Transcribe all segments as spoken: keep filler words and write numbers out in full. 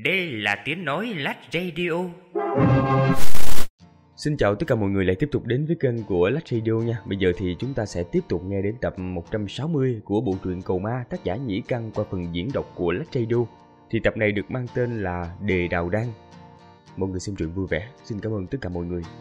Đây là tiếng nói Lách Radio. Xin chào tất cả mọi người lại tiếp tục đến với kênh của Lách Radio nha. Bây giờ thì chúng ta sẽ tiếp tục nghe đến tập một trăm sáu mươi của bộ truyện Cầu Ma tác giả Nhĩ Căn qua phần diễn đọc của Lách Radio. Thì tập này được mang tên là Đề Đào Đan. Mọi người xem truyện vui vẻ. Xin cảm ơn tất cả mọi người.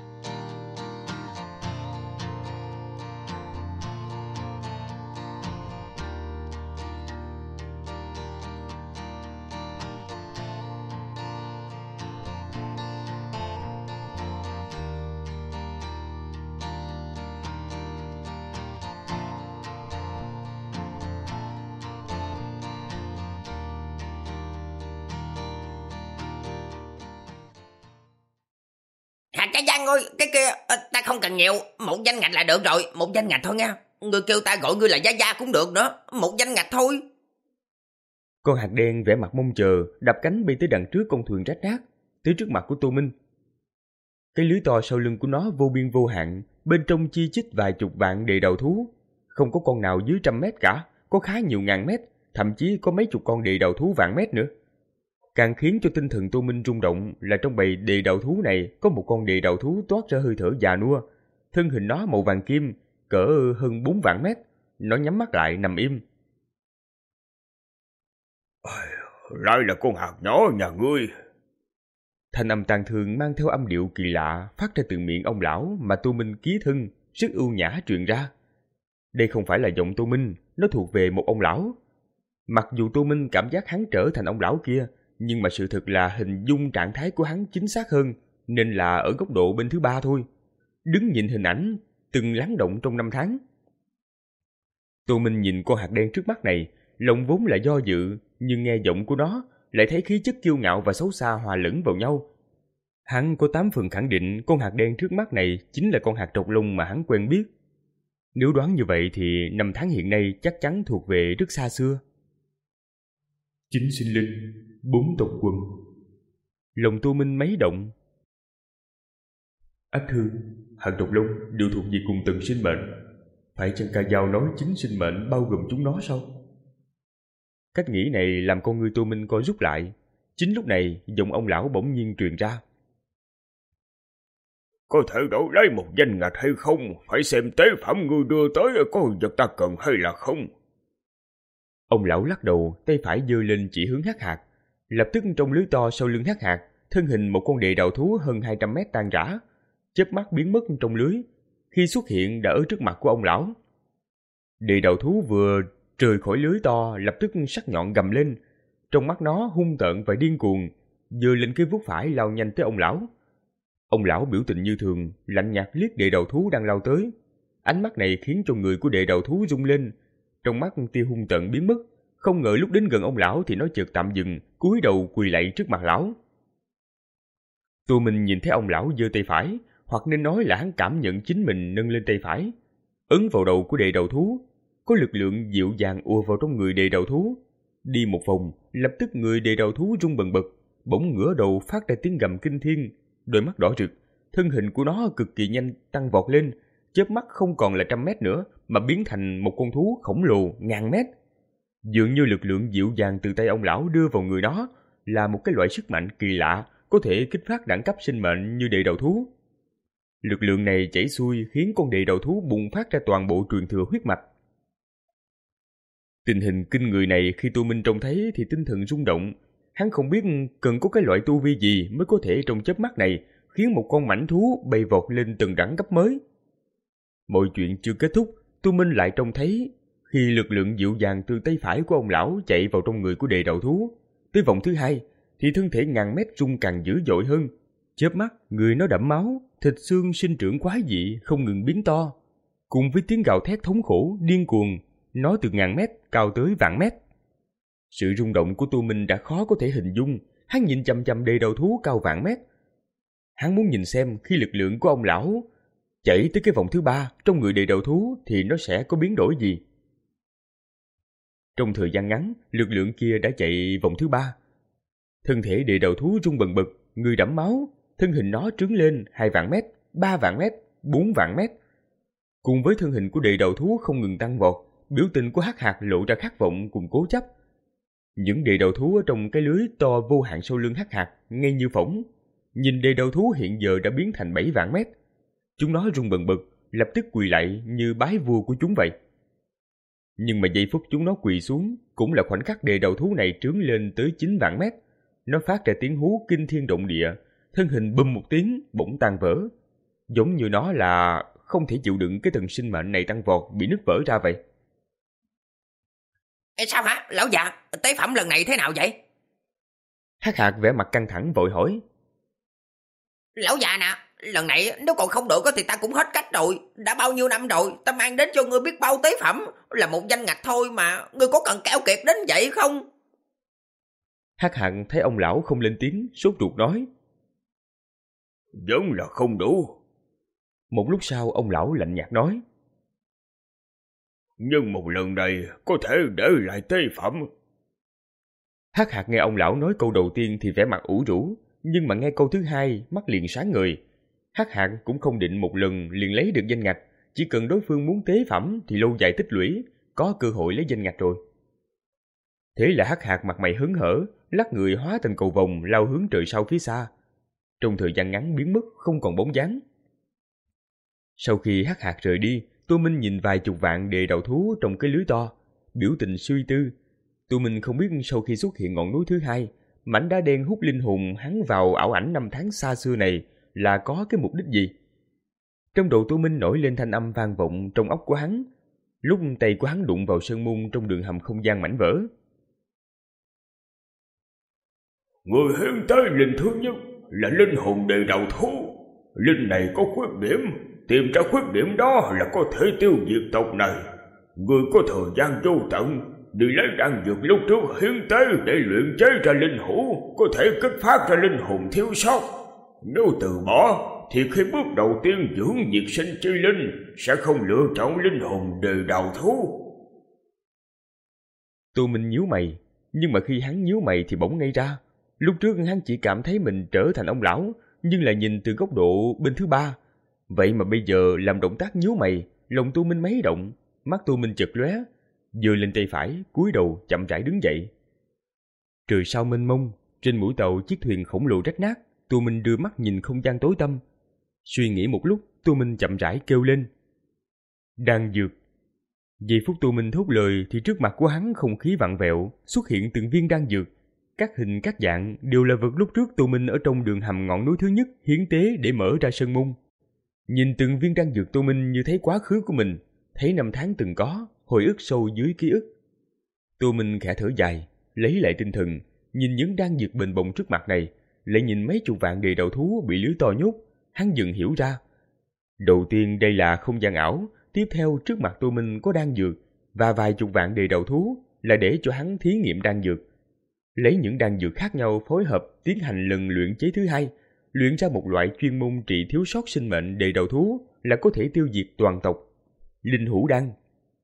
Hạt Trái Giang ơi, cái kia, ta không cần nhiều, một danh ngạch là được rồi, một danh ngạch thôi nha. Ngươi kêu ta gọi ngươi là Gia Gia cũng được nữa, một danh ngạch thôi. Con hạt đen vẻ mặt mong chờ, đập cánh bay tới đằng trước con thuyền rách nát, tới trước mặt của Tô Minh. Cái lưới to sau lưng của nó vô biên vô hạn, bên trong chi chít vài chục vạn đề đầu thú. Không có con nào dưới trăm mét cả, có khá nhiều ngàn mét, thậm chí có mấy chục con đề đầu thú vạn mét nữa. Càng khiến cho tinh thần Tô Minh rung động là trong bầy đề đầu thú này có một con đề đầu thú toát ra hơi thở già nua. Thân hình nó màu vàng kim, cỡ hơn bốn vạn mét. Nó nhắm mắt lại nằm im. Lại là con hạt nhỏ nhà ngươi. Thanh âm tàn thương mang theo âm điệu kỳ lạ phát ra từ miệng ông lão mà Tô Minh ký thân, rất ưu nhã truyền ra. Đây không phải là giọng Tô Minh, nó thuộc về một ông lão. Mặc dù Tô Minh cảm giác hắn trở thành ông lão kia, nhưng mà sự thực là hình dung trạng thái của hắn chính xác hơn, nên là ở góc độ bên thứ ba thôi. Đứng nhìn hình ảnh, từng lắng động trong năm tháng. Tô Minh nhìn con hạt đen trước mắt này, lòng vốn là do dự, nhưng nghe giọng của nó, lại thấy khí chất kiêu ngạo và xấu xa hòa lẫn vào nhau. Hắn có tám phần khẳng định con hạt đen trước mắt này chính là con hạt trọc lông mà hắn quen biết. Nếu đoán như vậy thì năm tháng hiện nay chắc chắn thuộc về rất xa xưa. Chính sinh linh, bốn tộc quần. Lòng Tô Minh mấy động. Ách hư, hạt độc lông đều thuộc về cùng tầng sinh mệnh. Phải chăng ca dao nói chính sinh mệnh bao gồm chúng nó sao? Cách nghĩ này làm con người Tô Minh co rút lại. Chính lúc này, giọng ông lão bỗng nhiên truyền ra. Có thể đổi lấy một danh ngạch hay không? Phải xem tế phẩm ngươi đưa tới có vật ta cần hay là không. Ông lão lắc đầu, tay phải giơ lên chỉ hướng hắc hạt. Lập tức trong lưới to sau lưng hắc hạt, thân hình một con đề đầu thú hơn hai trăm mét tan rã, chớp mắt biến mất trong lưới. Khi xuất hiện đã ở trước mặt của ông lão. Đề đầu thú vừa rời khỏi lưới to, lập tức sắc nhọn gầm lên, trong mắt nó hung tợn và điên cuồng, giơ lên cái vuốt phải lao nhanh tới ông lão. Ông lão biểu tình như thường, lạnh nhạt liếc đề đầu thú đang lao tới. Ánh mắt này khiến cho người của đề đầu thú rung lên, trong mắt tia hung tợn biến mất. Không ngờ lúc đến gần ông lão thì nó chợt tạm dừng, cúi đầu quỳ lạy trước mặt lão. Tô Minh nhìn thấy ông lão giơ tay phải, hoặc nên nói là hắn cảm nhận chính mình nâng lên tay phải, ấn vào đầu của đề đầu thú. Có lực lượng dịu dàng ùa vào trong người đề đầu thú. Đi một vòng, lập tức người đề đầu thú rung bần bật, bỗng ngửa đầu phát ra tiếng gầm kinh thiên, đôi mắt đỏ rực. Thân hình của nó cực kỳ nhanh tăng vọt lên, chớp mắt không còn là trăm mét nữa mà biến thành một con thú khổng lồ ngàn mét. Dường như lực lượng dịu dàng từ tay ông lão đưa vào người đó là một cái loại sức mạnh kỳ lạ, có thể kích phát đẳng cấp sinh mệnh như đề đầu thú. Lực lượng này chảy xuôi khiến con đề đầu thú bùng phát ra toàn bộ truyền thừa huyết mạch. Tình hình kinh người này khi Tô Minh trông thấy thì tinh thần rung động. Hắn không biết cần có cái loại tu vi gì mới có thể trong chớp mắt này khiến một con mãnh thú bay vọt lên từng đẳng cấp mới. Mọi chuyện chưa kết thúc, Tô Minh lại trông thấy khi lực lượng dịu dàng từ tay phải của ông lão chạy vào trong người của đề đầu thú. Tới vòng thứ hai thì thân thể ngàn mét rung càng dữ dội hơn. Chớp mắt, người nó đẫm máu, thịt xương sinh trưởng quái dị không ngừng biến to. Cùng với tiếng gào thét thống khổ, điên cuồng, nó từ ngàn mét cao tới vạn mét. Sự rung động của Tô Minh đã khó có thể hình dung. Hắn nhìn chằm chằm đề đầu thú cao vạn mét. Hắn muốn nhìn xem khi lực lượng của ông lão chạy tới cái vòng thứ ba trong người đề đầu thú thì nó sẽ có biến đổi gì. Trong thời gian ngắn, lực lượng kia đã chạy vòng thứ ba. Thân thể đề đầu thú rung bần bật, người đẫm máu, thân hình nó trướng lên hai vạn mét, ba vạn mét, bốn vạn mét. Cùng với thân hình của đề đầu thú không ngừng tăng vọt, biểu tình của hắc hạt lộ ra khát vọng cùng cố chấp. Những đề đầu thú ở trong cái lưới to vô hạn sau lưng Hắc Hạc ngay như phỗng. Nhìn đề đầu thú hiện giờ đã biến thành bảy vạn mét. Chúng nó rung bần bật, lập tức quỳ lại như bái vua của chúng vậy. Nhưng mà giây phút chúng nó quỳ xuống cũng là khoảnh khắc đề đầu thú này trướng lên tới chín vạn mét. Nó phát ra tiếng hú kinh thiên động địa, thân hình bùm một tiếng bỗng tan vỡ. Giống như nó là không thể chịu đựng cái thần sinh mệnh này tăng vọt bị nứt vỡ ra vậy. Ê, sao hả lão già, tế phẩm lần này thế nào vậy? Hắc Hạc vẻ mặt căng thẳng vội hỏi. Lão già nè, lần này nếu còn không được thì ta cũng hết cách rồi. Đã bao nhiêu năm rồi ta mang đến cho ngươi biết bao tế phẩm, là một danh ngạch thôi mà ngươi có cần keo kiệt đến vậy không? Hắc Hạc thấy ông lão không lên tiếng, sốt ruột nói. Vẫn là không đủ. Một lúc sau ông lão lạnh nhạt nói. Nhưng một lần này có thể để lại tế phẩm. Hắc Hạc nghe ông lão nói câu đầu tiên thì vẻ mặt ủ rũ, nhưng mà nghe câu thứ hai mắt liền sáng ngời. Hắc Hạc cũng không định một lần liền lấy được danh ngạch, chỉ cần đối phương muốn tế phẩm thì lâu dài tích lũy, có cơ hội lấy danh ngạch rồi. Thế là Hắc Hạc mặt mày hớn hở, lắc người hóa thành cầu vồng lao hướng trời sau phía xa. Trong thời gian ngắn biến mất không còn bóng dáng. Sau khi Hắc Hạc rời đi, Tô Minh nhìn vài chục vạn đề đầu thú trong cái lưới to, biểu tình suy tư. Tô Minh không biết sau khi xuất hiện ngọn núi thứ hai, mảnh đá đen hút linh hồn hắn vào ảo ảnh năm tháng xa xưa này là có cái mục đích gì. Trong đầu Tô Minh nổi lên thanh âm vang vọng trong óc của hắn, lúc tay của hắn đụng vào sơn môn trong đường hầm không gian mảnh vỡ. Người hiện tới linh thứ nhất là linh hồn đề đầu thú. Linh này có khuyết điểm, tìm ra khuyết điểm đó là có thể tiêu diệt tộc này. Người có thời gian vô tận, đi lấy đan dược lúc trước hiến tế để luyện chế ra linh hủ, có thể kích phát ra linh hồn thiếu sót. Nếu từ bỏ thì khi bước đầu tiên dưỡng diệt sinh chi linh sẽ không lựa chọn linh hồn đề đầu thú. Tô Minh nhíu mày, nhưng mà khi hắn nhíu mày thì bỗng ngây ra. Lúc trước hắn chỉ cảm thấy mình trở thành ông lão, nhưng là nhìn từ góc độ bên thứ ba. Vậy mà bây giờ làm động tác nhíu mày, lòng Tô Minh mấy động, mắt Tô Minh chợt lóe, giơ lên tay phải, cúi đầu chậm rãi đứng dậy. Trời sao mênh mông, trên mũi tàu chiếc thuyền khổng lồ rách nát, Tô Minh đưa mắt nhìn không gian tối tăm. Suy nghĩ một lúc, Tô Minh chậm rãi kêu lên. Đan dược. Giây phút Tô Minh thốt lời thì trước mặt của hắn không khí vặn vẹo, xuất hiện từng viên đan dược. Các hình các dạng đều là vật lúc trước Tô Minh ở trong đường hầm ngọn núi thứ nhất hiến tế để mở ra sơn môn. Nhìn từng viên đan dược, Tô Minh như thấy quá khứ của mình, thấy năm tháng từng có, hồi ức sâu dưới ký ức. Tô Minh khẽ thở dài, lấy lại tinh thần, nhìn những đan dược bền bồng trước mặt này, lại nhìn mấy chục vạn đề đầu thú bị lưới to nhốt, hắn dần hiểu ra. Đầu tiên đây là không gian ảo, tiếp theo trước mặt Tô Minh có đan dược, và vài chục vạn đề đầu thú là để cho hắn thí nghiệm đan dược. Lấy những đan dược khác nhau phối hợp tiến hành lần luyện chế thứ hai, luyện ra một loại chuyên môn trị thiếu sót sinh mệnh đề đầu thú là có thể tiêu diệt toàn tộc. Linh hủ đan.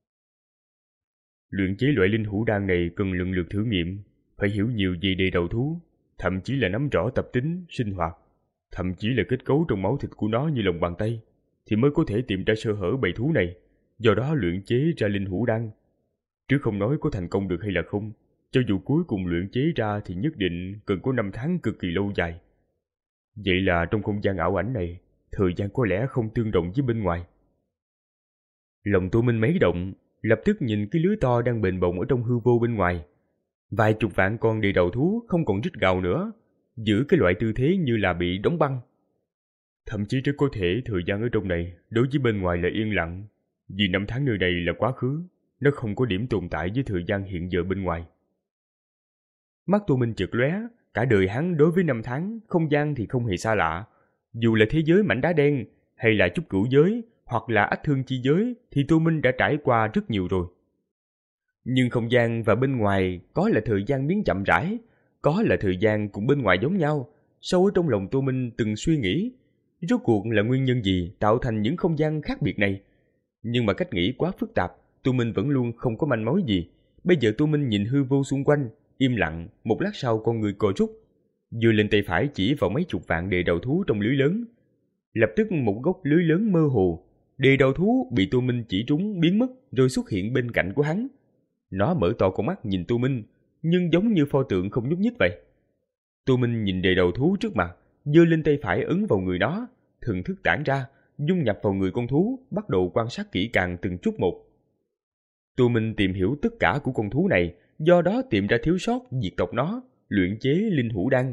Luyện chế loại linh hủ đan này cần lần lượt thử nghiệm, phải hiểu nhiều về đề đầu thú, thậm chí là nắm rõ tập tính, sinh hoạt, thậm chí là kết cấu trong máu thịt của nó như lòng bàn tay, thì mới có thể tìm ra sơ hở bầy thú này, do đó luyện chế ra linh hủ đan. Chứ không nói có thành công được hay là không, cho dù cuối cùng luyện chế ra thì nhất định cần có năm tháng cực kỳ lâu dài. Vậy là trong không gian ảo ảnh này, thời gian có lẽ không tương đồng với bên ngoài. Lòng Tô Minh mấy động, lập tức nhìn cái lưới to đang bềnh bồng ở trong hư vô bên ngoài. Vài chục vạn con đề đầu thú không còn rít gào nữa, giữ cái loại tư thế như là bị đóng băng. Thậm chí rất có thể thời gian ở trong này đối với bên ngoài là yên lặng, vì năm tháng nơi này là quá khứ, nó không có điểm tồn tại với thời gian hiện giờ bên ngoài. Mắt Tô Minh chợt lóe, cả đời hắn đối với năm tháng, không gian thì không hề xa lạ. Dù là thế giới mảnh đá đen, hay là chút cửu giới, hoặc là ách thương chi giới, thì Tô Minh đã trải qua rất nhiều rồi. Nhưng không gian và bên ngoài có là thời gian biến chậm rãi, có là thời gian cùng bên ngoài giống nhau. Sâu ở trong lòng Tô Minh từng suy nghĩ, rốt cuộc là nguyên nhân gì tạo thành những không gian khác biệt này. Nhưng mà cách nghĩ quá phức tạp, Tô Minh vẫn luôn không có manh mối gì. Bây giờ Tô Minh nhìn hư vô xung quanh, im lặng, một lát sau con người co rút, giơ lên tay phải chỉ vào mấy chục vạn đề đầu thú trong lưới lớn. Lập tức một góc lưới lớn mơ hồ, đề đầu thú bị Tô Minh chỉ trúng biến mất rồi xuất hiện bên cạnh của hắn. Nó mở to con mắt nhìn Tô Minh, nhưng giống như pho tượng không nhúc nhích vậy. Tô Minh nhìn đề đầu thú trước mặt, giơ lên tay phải ấn vào người nó, thần thức tản ra, dung nhập vào người con thú, bắt đầu quan sát kỹ càng từng chút một. Tô Minh tìm hiểu tất cả của con thú này, do đó tìm ra thiếu sót, diệt tộc nó, luyện chế linh hữu đan.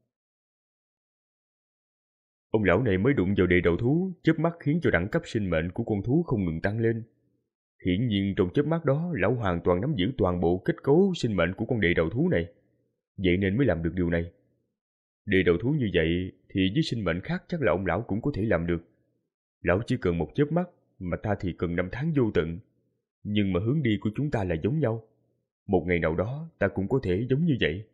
Ông lão này mới đụng vào đề đầu thú, chớp mắt khiến cho đẳng cấp sinh mệnh của con thú không ngừng tăng lên. Hiển nhiên trong chớp mắt đó, lão hoàn toàn nắm giữ toàn bộ kết cấu sinh mệnh của con đề đầu thú này, vậy nên mới làm được điều này. Đề đầu thú như vậy thì với sinh mệnh khác chắc là ông lão cũng có thể làm được. Lão chỉ cần một chớp mắt, mà ta thì cần năm tháng vô tận. Nhưng mà hướng đi của chúng ta là giống nhau. Một ngày nào đó ta cũng có thể giống như vậy.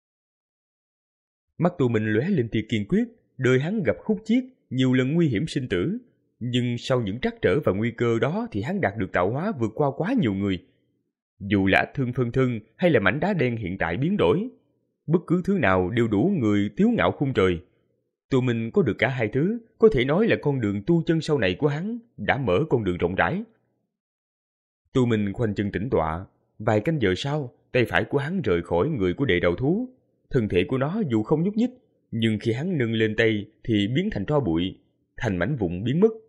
Mắt Tô Minh lóe lên tia kiên quyết, đời hắn gặp khúc chiết, nhiều lần nguy hiểm sinh tử. Nhưng sau những trắc trở và nguy cơ đó thì hắn đạt được tạo hóa vượt qua quá nhiều người. Dù là thương phân thân hay là mảnh đá đen hiện tại biến đổi, bất cứ thứ nào đều đủ người tiếu ngạo khung trời. Tô Minh có được cả hai thứ, có thể nói là con đường tu chân sau này của hắn đã mở con đường rộng rãi. Tô Minh khoanh chân tĩnh tọa, vài canh giờ sau, tay phải của hắn rời khỏi người của đệ đầu thú. Thân thể của nó dù không nhúc nhích, nhưng khi hắn nâng lên tay thì biến thành tro bụi, thành mảnh vụn biến mất.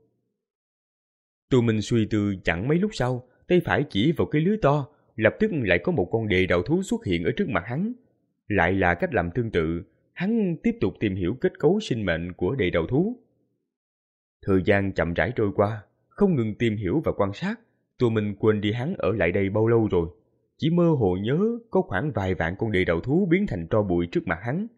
Tô Minh suy tư chẳng mấy lúc sau, tay phải chỉ vào cái lưới to, lập tức lại có một con đệ đầu thú xuất hiện ở trước mặt hắn. Lại là cách làm tương tự, hắn tiếp tục tìm hiểu kết cấu sinh mệnh của đệ đầu thú. Thời gian chậm rãi trôi qua, không ngừng tìm hiểu và quan sát, Tô Minh quên đi hắn ở lại đây bao lâu rồi, chỉ mơ hồ nhớ có khoảng vài vạn con đệ đầu thú biến thành tro bụi trước mặt hắn.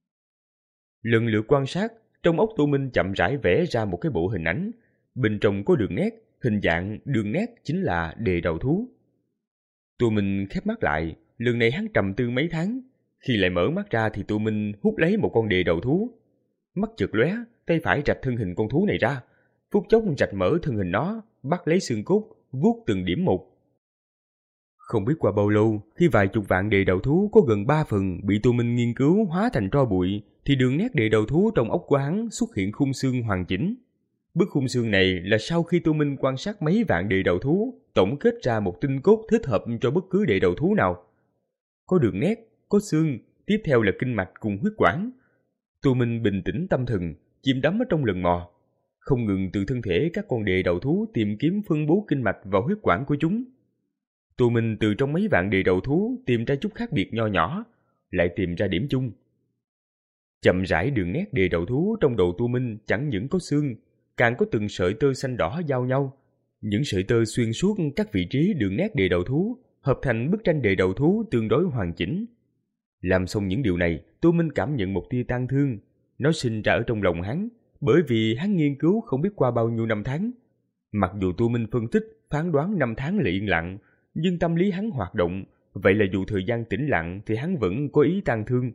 Lần lượt quan sát, trong óc Tô Minh chậm rãi vẽ ra một cái bộ hình ảnh, bên trong có đường nét, hình dạng đường nét chính là đệ đầu thú. Tô Minh khép mắt lại, lần này hắn trầm tư mấy tháng, khi lại mở mắt ra thì Tô Minh hút lấy một con đệ đầu thú. Mắt chợt lóe, tay phải rạch thân hình con thú này ra, phút chốc rạch mở thân hình nó, bắt lấy xương cốt, vuốt từng điểm một. Không biết qua bao lâu, khi vài chục vạn đệ đầu thú có gần ba phần bị Tô Minh nghiên cứu hóa thành tro bụi, thì đường nét đệ đầu thú trong óc của hắn xuất hiện khung xương hoàn chỉnh. Bức khung xương này là sau khi Tô Minh quan sát mấy vạn đệ đầu thú, tổng kết ra một tinh cốt thích hợp cho bất cứ đệ đầu thú nào. Có đường nét, có xương, tiếp theo là kinh mạch cùng huyết quản. Tô Minh bình tĩnh tâm thần, chìm đắm ở trong lần mò, không ngừng từ thân thể các con đệ đầu thú tìm kiếm phân bố kinh mạch và huyết quản của chúng. Tô Minh từ trong mấy vạn đệ đầu thú tìm ra chút khác biệt nho nhỏ, lại tìm ra điểm chung. Chậm rãi đường nét đệ đầu thú trong đầu Tô Minh chẳng những có xương, càng có từng sợi tơ xanh đỏ giao nhau. Những sợi tơ xuyên suốt các vị trí đường nét đệ đầu thú, hợp thành bức tranh đệ đầu thú tương đối hoàn chỉnh. Làm xong những điều này, Tô Minh cảm nhận một tia tang thương. Nó sinh ra ở trong lòng hắn, bởi vì hắn nghiên cứu không biết qua bao nhiêu năm tháng. Mặc dù Tô Minh phân tích, phán đoán năm tháng là yên lặng, nhưng tâm lý hắn hoạt động, vậy là dù thời gian tĩnh lặng thì hắn vẫn có ý tang thương.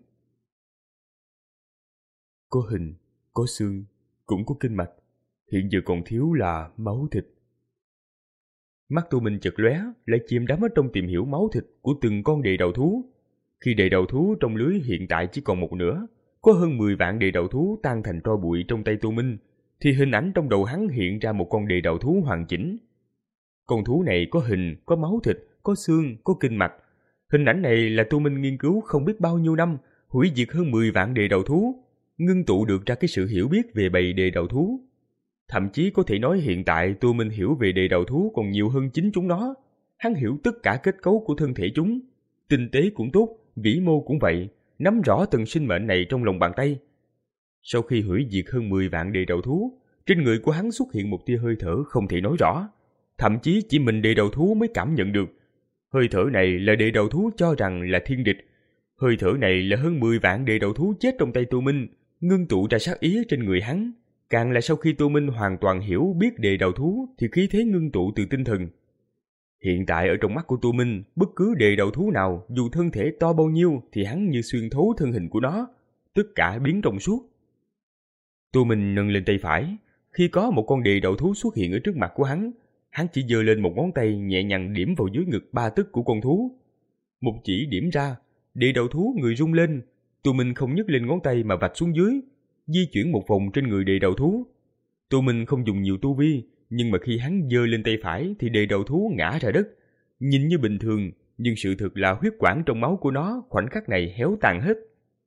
Có hình, có xương, cũng có kinh mạch, hiện giờ còn thiếu là máu thịt. Mắt Tô Minh chợt lóe, lại chìm đắm ở trong tìm hiểu máu thịt của từng con đệ đầu thú. Khi đệ đầu thú trong lưới hiện tại chỉ còn một nửa, có hơn mười vạn đệ đầu thú tan thành tro bụi trong tay Tô Minh, thì hình ảnh trong đầu hắn hiện ra một con đệ đầu thú hoàn chỉnh. Con thú này có hình, có máu thịt, có xương, có kinh mạch. Hình ảnh này là Tô Minh nghiên cứu không biết bao nhiêu năm, hủy diệt hơn mười vạn đệ đầu thú, ngưng tụ được ra cái sự hiểu biết về bầy đệ đầu thú. Thậm chí có thể nói hiện tại Tô Minh hiểu về đệ đầu thú còn nhiều hơn chính chúng nó. Hắn hiểu tất cả kết cấu của thân thể chúng, tinh tế cũng tốt, vĩ mô cũng vậy, nắm rõ từng sinh mệnh này trong lòng bàn tay. Sau khi hủy diệt hơn mười vạn đệ đầu thú, trên người của hắn xuất hiện một tia hơi thở không thể nói rõ, thậm chí chỉ mình đệ đầu thú mới cảm nhận được. Hơi thở này là đệ đầu thú cho rằng là thiên địch. Hơi thở này là hơn mười vạn đệ đầu thú chết trong tay Tô Minh, ngưng tụ ra sát ý trên người hắn. Càng là sau khi Tô Minh hoàn toàn hiểu biết đệ đầu thú thì khí thế ngưng tụ từ tinh thần. Hiện tại ở trong mắt của Tô Minh, bất cứ đệ đầu thú nào dù thân thể to bao nhiêu thì hắn như xuyên thấu thân hình của nó, tất cả biến trong suốt. Tô Minh nâng lên tay phải, khi có một con đệ đầu thú xuất hiện ở trước mặt của hắn, hắn chỉ giơ lên một ngón tay nhẹ nhàng điểm vào dưới ngực ba tấc của con thú. Một chỉ điểm ra, đệ đầu thú người rung lên, Tô Minh không nhấc lên ngón tay mà vạch xuống dưới, di chuyển một vòng trên người đệ đầu thú. Tô Minh không dùng nhiều tu vi, nhưng mà khi hắn giơ lên tay phải thì đệ đầu thú ngã ra đất, nhìn như bình thường, nhưng sự thực là huyết quản trong máu của nó khoảnh khắc này héo tàn hết.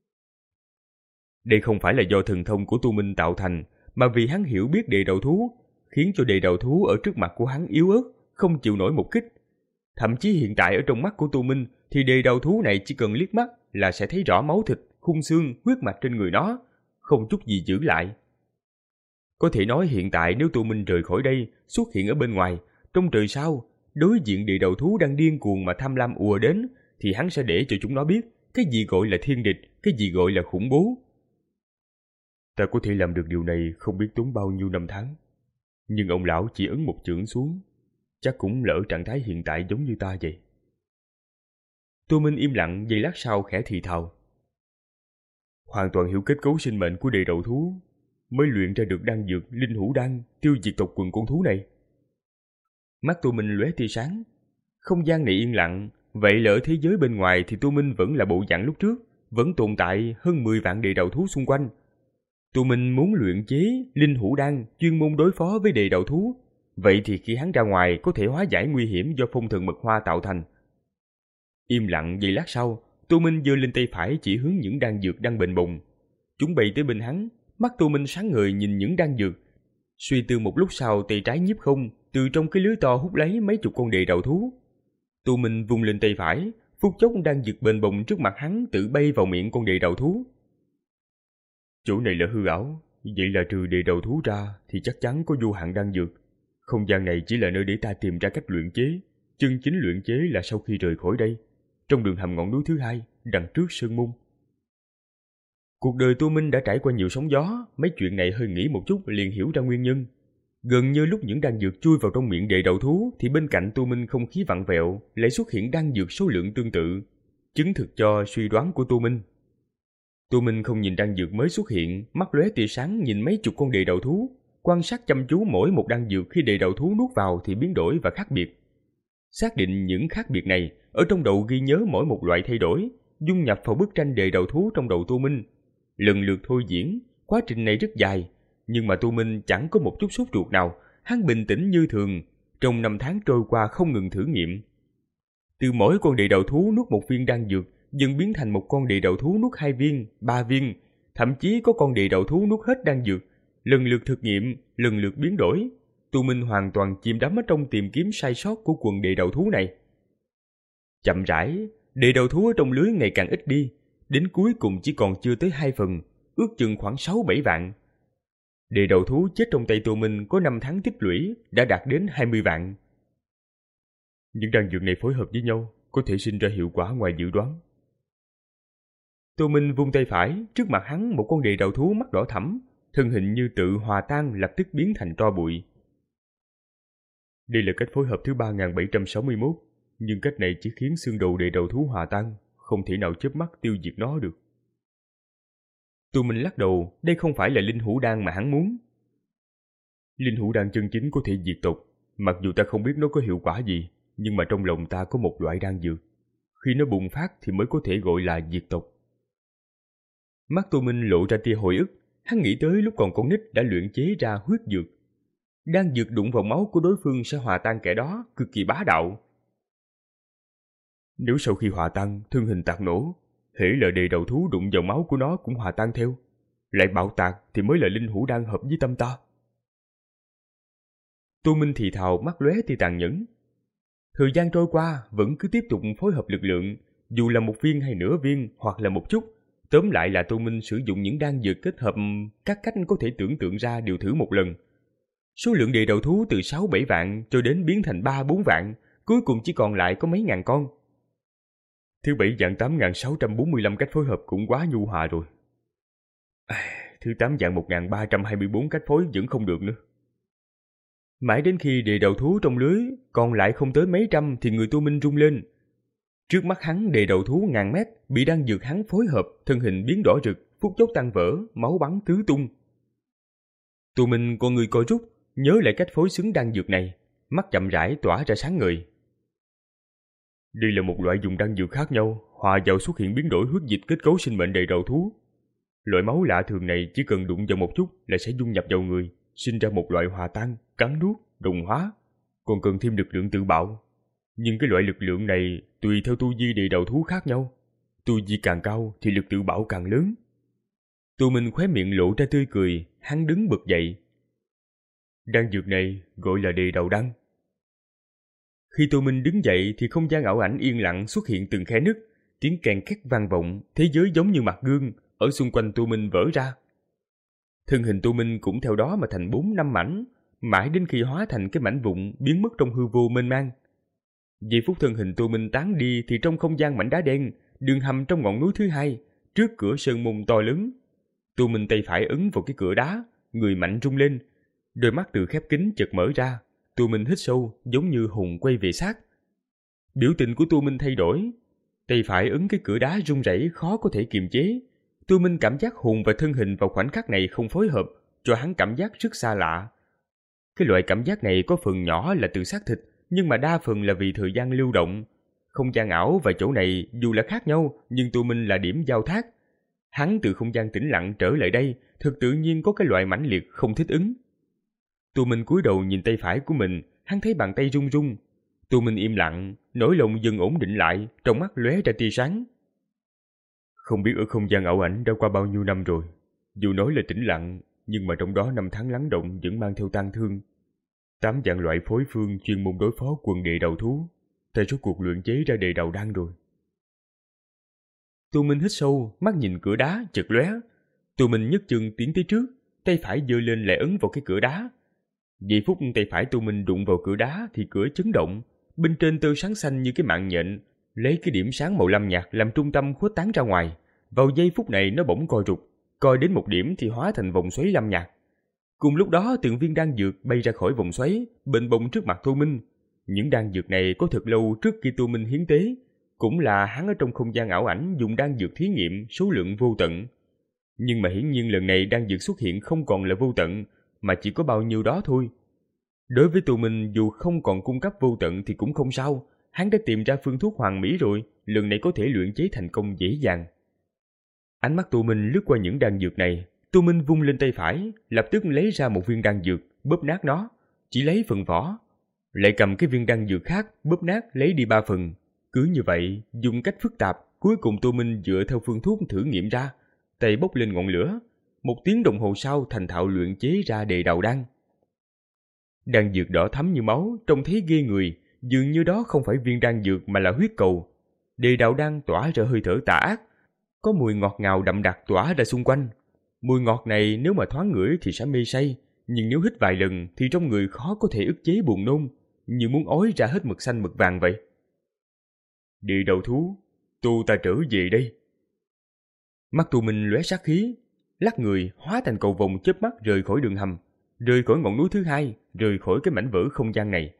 Đây không phải là do thần thông của Tu Minh tạo thành, mà vì hắn hiểu biết đề đầu thú, khiến cho đề đầu thú ở trước mặt của hắn yếu ớt, không chịu nổi một kích. Thậm chí hiện tại ở trong mắt của Tu Minh thì đề đầu thú này chỉ cần liếc mắt là sẽ thấy rõ máu thịt, khung xương, huyết mạch trên người nó, không chút gì giữ lại. Có thể nói hiện tại nếu Tu Minh rời khỏi đây, xuất hiện ở bên ngoài, trong trời sao, đối diện địa đầu thú đang điên cuồng mà tham lam ùa đến, thì hắn sẽ để cho chúng nó biết cái gì gọi là thiên địch, cái gì gọi là khủng bố. Ta có thể làm được điều này không biết tốn bao nhiêu năm tháng, nhưng ông lão chỉ ấn một chưởng xuống, chắc cũng lỡ trạng thái hiện tại giống như ta vậy. Tu Minh im lặng giây lát sau khẽ thì thào. Hoàn toàn hiểu kết cấu sinh mệnh của địa đầu thú, mới luyện ra được đan dược linh hữu đan tiêu diệt tộc quần con thú này. Mắt Tu Minh lóe tia sáng. Không gian này yên lặng, vậy lỡ thế giới bên ngoài thì Tu Minh vẫn là bộ dạng lúc trước, vẫn tồn tại hơn mười vạn địa đầu thú xung quanh. Tu Minh muốn luyện chế linh hữu đan chuyên môn đối phó với địa đầu thú, vậy thì khi hắn ra ngoài có thể hóa giải nguy hiểm do phong thần mật hoa tạo thành. Im lặng giây lát sau, Tu Minh giơ lên tay phải chỉ hướng những đan dược đang bền bùng. Chúng bay tới bên hắn, mắt Tu Minh sáng ngời nhìn những đan dược. Suy tư một lúc sau, tay trái nhiếp không, từ trong cái lưới to hút lấy mấy chục con địa đầu thú. Tu Minh vung lên tay phải, phút chốc đan dược bền bùng trước mặt hắn tự bay vào miệng con địa đầu thú. Chỗ này là hư ảo, vậy là trừ địa đầu thú ra thì chắc chắn có vô hạn đan dược. Không gian này chỉ là nơi để ta tìm ra cách luyện chế. Chân chính luyện chế là sau khi rời khỏi đây, trong đường hầm ngọn núi thứ hai, đằng trước sơn môn. Cuộc đời Tu Minh đã trải qua nhiều sóng gió, mấy chuyện này hơi nghĩ một chút liền hiểu ra nguyên nhân. Gần như lúc những đan dược chui vào trong miệng địa đầu thú thì bên cạnh Tu Minh không khí vặn vẹo, lại xuất hiện đan dược số lượng tương tự, chứng thực cho suy đoán của Tu Minh. Tu Minh không nhìn đan dược mới xuất hiện, mắt lóe tia sáng nhìn mấy chục con địa đầu thú, quan sát chăm chú mỗi một đan dược khi địa đầu thú nuốt vào thì biến đổi và khác biệt. Xác định những khác biệt này, ở trong đầu ghi nhớ mỗi một loại thay đổi, dung nhập vào bức tranh địa đầu thú trong đầu Tu Minh. Lần lượt thôi diễn, quá trình này rất dài, nhưng mà Tu Minh chẳng có một chút sốt ruột nào, hắn bình tĩnh như thường, trong năm tháng trôi qua không ngừng thử nghiệm. Từ mỗi con địa đầu thú nuốt một viên đan dược, dần biến thành một con địa đầu thú nuốt hai viên, ba viên, thậm chí có con địa đầu thú nuốt hết đan dược, lần lượt thực nghiệm, lần lượt biến đổi. Tu Minh hoàn toàn chìm đắm ở trong tìm kiếm sai sót của quần địa đầu thú này. Chậm rãi, địa đầu thú ở trong lưới ngày càng ít đi, đến cuối cùng chỉ còn chưa tới hai phần, ước chừng khoảng sáu bảy vạn. Địa đầu thú chết trong tay Tu Minh có năm tháng tích lũy đã đạt đến hai mươi vạn. Những đan dược này phối hợp với nhau có thể sinh ra hiệu quả ngoài dự đoán. Tu Minh vung tay phải, trước mặt hắn một con địa đầu thú mắt đỏ thẫm, thân hình như tự hòa tan lập tức biến thành tro bụi. Đây là cách phối hợp thứ ba nghìn bảy trăm sáu mươi mốt, nhưng cách này chỉ khiến xương đầu địa đầu thú hòa tan, không thể nào chớp mắt tiêu diệt nó được. Tu Minh lắc đầu, đây không phải là linh hữu đan mà hắn muốn. Linh hữu đan chân chính có thể diệt tộc, mặc dù ta không biết nó có hiệu quả gì, nhưng mà trong lòng ta có một loại đan dược. Khi nó bùng phát thì mới có thể gọi là diệt tộc. Mắt Tu Minh lộ ra tia hồi ức, hắn nghĩ tới lúc còn con nít đã luyện chế ra huyết dược. Đan dược đụng vào máu của đối phương sẽ hòa tan kẻ đó, cực kỳ bá đạo. Nếu sau khi hòa tan, thân hình tạc nổ, hễ là địa đầu thú đụng vào máu của nó cũng hòa tan theo, lại bạo tạc thì mới là linh hữu đan hợp với tâm ta. Tu Minh thì thào mắt lóe tia tàn nhẫn. Thời gian trôi qua vẫn cứ tiếp tục phối hợp lực lượng, dù là một viên hay nửa viên hoặc là một chút. Tóm lại là Tu Minh sử dụng những đan dược kết hợp các cách có thể tưởng tượng ra đều thử một lần. Số lượng địa đầu thú từ sáu bảy vạn cho đến biến thành ba bốn vạn, cuối cùng chỉ còn lại có mấy ngàn con. Thứ bảy dạng tám nghìn sáu trăm bốn mươi lăm cách phối hợp cũng quá nhu hòa rồi. À, thứ tám dạng một nghìn ba trăm hai mươi bốn cách phối vẫn không được nữa. Mãi đến khi địa đầu thú trong lưới còn lại không tới mấy trăm thì người Tu Minh rung lên. Trước mắt hắn địa đầu thú ngàn mét bị đan dược hắn phối hợp, thân hình biến đỏ rực, phút chốc tan vỡ, máu bắn tứ tung. Tu Minh con người coi rút, nhớ lại cách phối xứng đan dược này, mắt chậm rãi tỏa ra sáng ngời. Đây là một loại dùng đan dược khác nhau, hòa vào xuất hiện biến đổi huyết dịch kết cấu sinh mệnh địa đầu thú. Loại máu lạ thường này chỉ cần đụng vào một chút là sẽ dung nhập vào người, sinh ra một loại hòa tan, cắn nuốt, đồng hóa, còn cần thêm lực lượng tự bạo. Nhưng cái loại lực lượng này tùy theo tu vi địa đầu thú khác nhau. Tu vi càng cao thì lực tự bảo càng lớn. Tô Minh khóe miệng lộ ra tươi cười, hắn đứng bật dậy. Đan dược này gọi là địa đầu đăng. Khi Tô Minh đứng dậy thì không gian ảo ảnh yên lặng xuất hiện từng khe nứt, tiếng kèn két vang vọng, thế giới giống như mặt gương ở xung quanh Tô Minh vỡ ra. Thân hình Tô Minh cũng theo đó mà thành bốn năm mảnh, mãi đến khi hóa thành cái mảnh vụn biến mất trong hư vô mênh mang. Giây phút thân hình Tô Minh tán đi thì trong không gian mảnh đá đen, đường hầm trong ngọn núi thứ hai, trước cửa sơn môn to lớn, Tô Minh tay phải ấn vào cái cửa đá, người mạnh rung lên, đôi mắt từ khép kín chợt mở ra. Tô Minh hít sâu, giống như hồn quay về xác. Biểu tình của Tô Minh thay đổi, tay phải ấn cái cửa đá rung rẩy khó có thể kiềm chế. Tô Minh cảm giác hồn và thân hình vào khoảnh khắc này không phối hợp, cho hắn cảm giác rất xa lạ. Cái loại cảm giác này có phần nhỏ là từ xác thịt, nhưng mà đa phần là vì thời gian lưu động. Không gian ảo và chỗ này dù là khác nhau, nhưng Tô Minh là điểm giao thác. Hắn từ không gian tĩnh lặng trở lại đây, thực tự nhiên có cái loại mãnh liệt không thích ứng. Tô Minh cúi đầu nhìn tay phải của mình, hắn thấy bàn tay run run. Tô Minh im lặng, nỗi lòng dần ổn định lại, trong mắt lóe ra tia sáng. Không biết ở không gian ảo ảnh đã qua bao nhiêu năm rồi. Dù nói là tĩnh lặng, nhưng mà trong đó năm tháng lắng động vẫn mang theo tang thương. Tám dạng loại phối phương chuyên môn đối phó quần địa đầu thú, ta rốt cuộc luyện chế ra địa đầu đan rồi. Tô Minh hít sâu, mắt nhìn cửa đá chợt lóe. Tô Minh nhấc chân tiến tới trước, tay phải giơ lên lại ấn vào cái cửa đá. Giây phút tay phải Tô Minh đụng vào cửa đá thì cửa chấn động, bên trên tơ sáng xanh như cái mạng nhện, lấy cái điểm sáng màu lam nhạt làm trung tâm khuếch tán ra ngoài. Vào giây phút này nó bỗng co rụt, coi đến một điểm thì hóa thành vòng xoáy lam nhạt. Cùng lúc đó từng viên đan dược bay ra khỏi vòng xoáy, bềnh bồng trước mặt Tô Minh. Những đan dược này có thật lâu trước khi Tô Minh hiến tế, cũng là hắn ở trong không gian ảo ảnh dùng đan dược thí nghiệm số lượng vô tận. Nhưng mà hiển nhiên lần này đan dược xuất hiện không còn là vô tận, mà chỉ có bao nhiêu đó thôi. Đối với Tô Minh dù không còn cung cấp vô tận thì cũng không sao, hắn đã tìm ra phương thuốc hoàn mỹ rồi, lần này có thể luyện chế thành công dễ dàng. Ánh mắt Tô Minh lướt qua những đan dược này, Tô Minh vung lên tay phải, lập tức lấy ra một viên đan dược, bóp nát nó, chỉ lấy phần vỏ. Lại cầm cái viên đan dược khác, bóp nát lấy đi ba phần. Cứ như vậy, dùng cách phức tạp, cuối cùng Tô Minh dựa theo phương thuốc thử nghiệm ra, tay bốc lên ngọn lửa. Một tiếng đồng hồ sau thành thạo luyện chế ra địa đầu đan. Đan dược đỏ thắm như máu, trông thấy ghê người, dường như đó không phải viên đan dược mà là huyết cầu. Địa đạo đan tỏa ra hơi thở tà ác, có mùi ngọt ngào đậm đặc tỏa ra xung quanh. Mùi ngọt này nếu mà thoáng ngửi thì sẽ mê say, nhưng nếu hít vài lần thì trong người khó có thể ức chế buồn nôn, như muốn ói ra hết mực xanh mực vàng vậy. Địa đầu thú, tu ta trở về đây. Mắt Tô Minh lóe sát khí, lắc người hóa thành cầu vồng chớp mắt rời khỏi đường hầm, rời khỏi ngọn núi thứ hai, rời khỏi cái mảnh vỡ không gian này.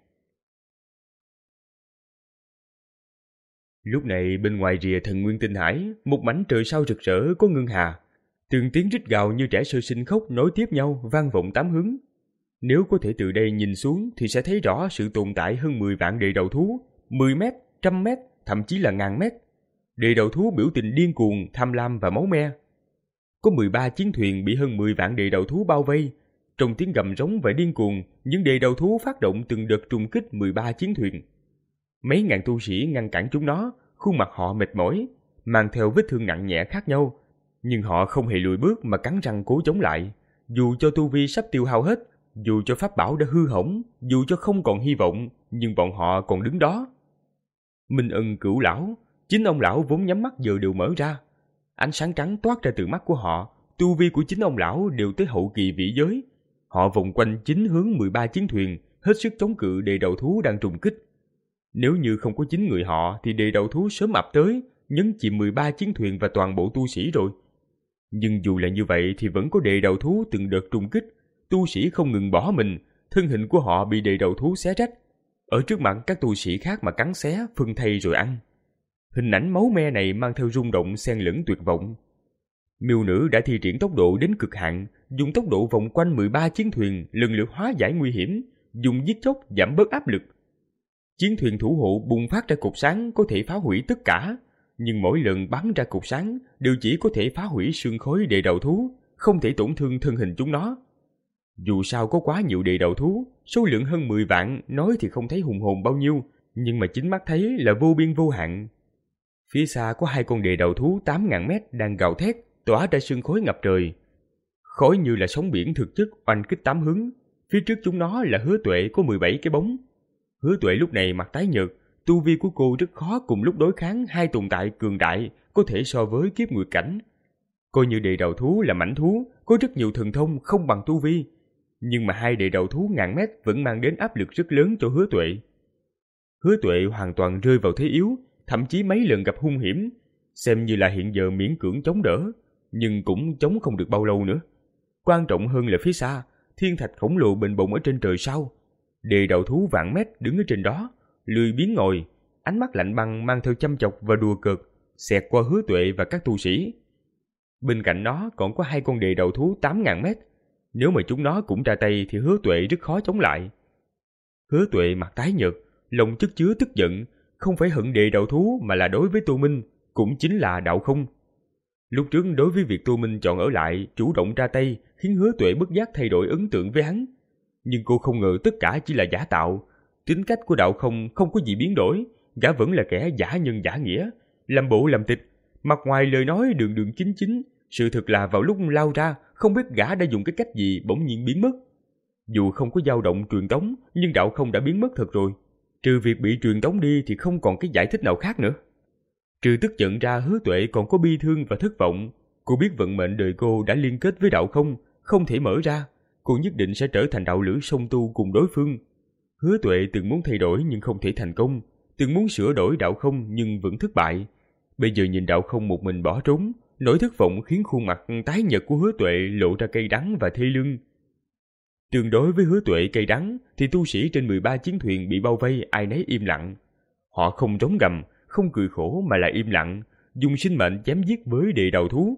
Lúc này bên ngoài rìa Thần Nguyên Tinh Hải, một mảnh trời sao rực rỡ có ngân hà. Từng tiếng rít gào như trẻ sơ sinh khóc nối tiếp nhau vang vọng tám hướng. Nếu có thể từ đây nhìn xuống thì sẽ thấy rõ sự tồn tại hơn mười vạn địa đầu thú, mười mét, trăm mét, thậm chí là ngàn mét. Địa đầu thú biểu tình điên cuồng, tham lam và máu me. Có mười ba chiến thuyền bị hơn mười vạn địa đầu thú bao vây. Trong tiếng gầm rống và điên cuồng, những địa đầu thú phát động từng đợt trùng kích mười ba chiến thuyền. Mấy ngàn tu sĩ ngăn cản chúng nó, khuôn mặt họ mệt mỏi, mang theo vết thương nặng nhẹ khác nhau. Nhưng họ không hề lùi bước mà cắn răng cố chống lại. Dù cho tu vi sắp tiêu hao hết, dù cho pháp bảo đã hư hỏng, dù cho không còn hy vọng, nhưng bọn họ còn đứng đó. Minh Ân Cửu lão, chính ông lão vốn nhắm mắt giờ đều mở ra. Ánh sáng trắng toát ra từ mắt của họ, tu vi của chính ông lão đều tới hậu kỳ vĩ giới. Họ vòng quanh chính hướng mười ba chiến thuyền, hết sức chống cự địa đầu thú đang trùng kích. Nếu như không có chính người họ thì địa đầu thú sớm ập tới, nhấn chìm mười ba chiến thuyền và toàn bộ tu sĩ rồi. Nhưng dù là như vậy thì vẫn có địa đầu thú từng đợt trùng kích, tu sĩ không ngừng bỏ mình, thân hình của họ bị địa đầu thú xé rách. Ở trước mặt các tu sĩ khác mà cắn xé, phân thây rồi ăn. Hình ảnh máu me này mang theo rung động xen lẫn tuyệt vọng. Miêu nữ đã thi triển tốc độ đến cực hạn, dùng tốc độ vòng quanh mười ba chiến thuyền lần lượt hóa giải nguy hiểm, dùng giết chóc giảm bớt áp lực. Chiến thuyền thủ hộ bùng phát ra cột sáng có thể phá hủy tất cả, nhưng mỗi lần bắn ra cột sáng đều chỉ có thể phá hủy xương khối địa đầu thú, không thể tổn thương thân hình chúng nó. Dù sao có quá nhiều địa đầu thú, số lượng hơn mười vạn nói thì không thấy hùng hồn bao nhiêu, nhưng mà chính mắt thấy là vô biên vô hạn. Phía xa có hai con đề đầu thú tám ngàn mét đang gào thét, tỏa ra sương khói ngập trời. Khói như là sóng biển thực chất oanh kích tám hướng. Phía trước chúng nó là Hứa Tuệ có mười bảy cái bóng. Hứa Tuệ lúc này mặt tái nhợt, tu vi của cô rất khó cùng lúc đối kháng hai tồn tại cường đại có thể so với kiếp nguyệt cảnh. Coi như đề đầu thú là mãnh thú, có rất nhiều thần thông không bằng tu vi, nhưng mà hai đề đầu thú ngàn mét vẫn mang đến áp lực rất lớn cho Hứa Tuệ. Hứa Tuệ hoàn toàn rơi vào thế yếu, thậm chí mấy lần gặp hung hiểm, xem như là hiện giờ miễn cưỡng chống đỡ, nhưng cũng chống không được bao lâu nữa. Quan trọng hơn là phía xa, thiên thạch khổng lồ bềnh bồng ở trên trời sao. Đề đầu thú vạn mét đứng ở trên đó, lười biếng ngồi, ánh mắt lạnh băng mang theo chăm chọc và đùa cợt, xẹt qua Hứa Tuệ và các tu sĩ. Bên cạnh nó còn có hai con đề đầu thú tám ngàn mét. Nếu mà chúng nó cũng ra tay thì Hứa Tuệ rất khó chống lại. Hứa Tuệ mặt tái nhợt, lòng chất chứa tức giận, không phải hận đề đầu thú mà là đối với Tô Minh, cũng chính là Đạo Không. Lúc trước đối với việc Tô Minh chọn ở lại, chủ động ra tay, khiến Hứa Tuệ bất giác thay đổi ấn tượng với hắn. Nhưng cô không ngờ tất cả chỉ là giả tạo. Tính cách của Đạo Không không có gì biến đổi, gã vẫn là kẻ giả nhân giả nghĩa, làm bộ làm tịch, mặt ngoài lời nói đường đường chính chính, sự thực là vào lúc lao ra, không biết gã đã dùng cái cách gì bỗng nhiên biến mất. Dù không có dao động truyền tống, nhưng Đạo Không đã biến mất thật rồi. Trừ việc bị truyền tống đi thì không còn cái giải thích nào khác nữa. Trừ tức giận ra, Hứa Tuệ còn có bi thương và thất vọng. Cô biết vận mệnh đời cô đã liên kết với Đạo Không, không thể mở ra. Cô nhất định sẽ trở thành đạo lữ song tu cùng đối phương. Hứa Tuệ từng muốn thay đổi nhưng không thể thành công, từng muốn sửa đổi Đạo Không nhưng vẫn thất bại. Bây giờ nhìn Đạo Không một mình bỏ trốn, nỗi thất vọng khiến khuôn mặt tái nhợt của Hứa Tuệ lộ ra cay đắng và thê lương. Tương đối với Hứa Tuệ cay đắng thì tu sĩ trên mười ba chiến thuyền bị bao vây ai nấy im lặng. Họ không trống gầm, không cười khổ mà là im lặng, dùng sinh mệnh chém giết với đề đầu thú.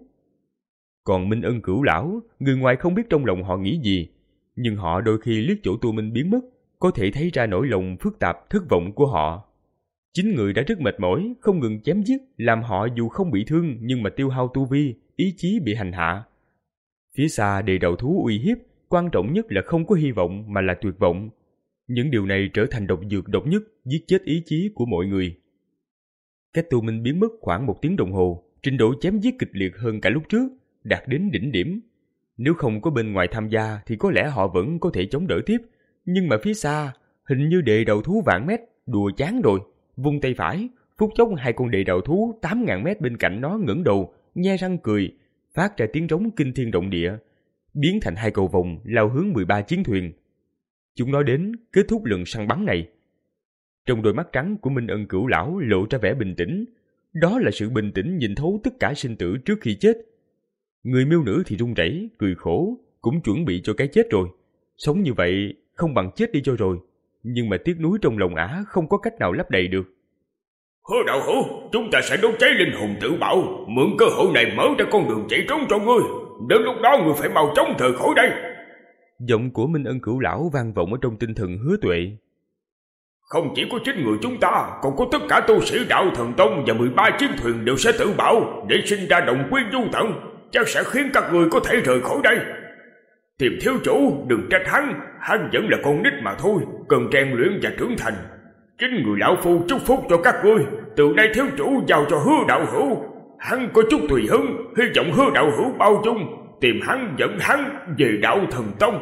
Còn Minh Ân Cửu Lão, người ngoài không biết trong lòng họ nghĩ gì, nhưng họ đôi khi liếc chỗ Tô Minh biến mất, có thể thấy ra nỗi lòng phức tạp thất vọng của họ. Chính người đã rất mệt mỏi, không ngừng chém giết, làm họ dù không bị thương nhưng mà tiêu hao tu vi, ý chí bị hành hạ. Phía xa đề đầu thú uy hiếp, quan trọng nhất là không có hy vọng mà là tuyệt vọng. Những điều này trở thành độc dược độc nhất, giết chết ý chí của mọi người. Cách Tô Minh biến mất khoảng một tiếng đồng hồ, trình độ chém giết kịch liệt hơn cả lúc trước, đạt đến đỉnh điểm. Nếu không có bên ngoài tham gia thì có lẽ họ vẫn có thể chống đỡ tiếp, nhưng mà phía xa, hình như đề đầu thú vạn mét, đùa chán rồi. Vung tay phải, phút chốc hai con đề đầu thú tám ngàn mét bên cạnh nó ngẩng đầu, nhe răng cười, phát ra tiếng rống kinh thiên động địa, biến thành hai cầu vồng lao hướng mười ba chiến thuyền. Chúng nó đến kết thúc lần săn bắn này. Trong đôi mắt trắng của Minh Ân Cửu Lão lộ ra vẻ bình tĩnh, đó là sự bình tĩnh nhìn thấu tất cả sinh tử trước khi chết. Người miêu nữ thì run rẩy, cười khổ, cũng chuẩn bị cho cái chết rồi. Sống như vậy không bằng chết đi cho rồi, nhưng mà tiếc nuối trong lòng ả không có cách nào lấp đầy được. Hứa đạo hữu, chúng ta sẽ đốt cháy linh hồn tự bảo, mượn cơ hội này mở ra con đường chạy trốn cho ngươi. Đến lúc đó ngươi phải mau chóng rời khỏi đây. Giọng của Minh Ân Cửu Lão vang vọng ở trong tinh thần Hứa Tuệ. Không chỉ có chính người chúng ta, còn có tất cả tu sĩ đạo thần tông và mười ba chiến thuyền đều sẽ tự bảo để sinh ra động quyến du tận, chắc sẽ khiến các người có thể rời khỏi đây. Tìm thiếu chủ, đừng trách hắn, hắn vẫn là con nít mà thôi, cần rèn luyện và trưởng thành. Chính người lão phu chúc phúc cho các ngươi, từ nay thiếu chủ giao cho Hứa đạo hữu. Hắn có chút tùy hứng, hy vọng Hứa đạo hữu bao dung, tìm hắn dẫn hắn về đạo thần tông.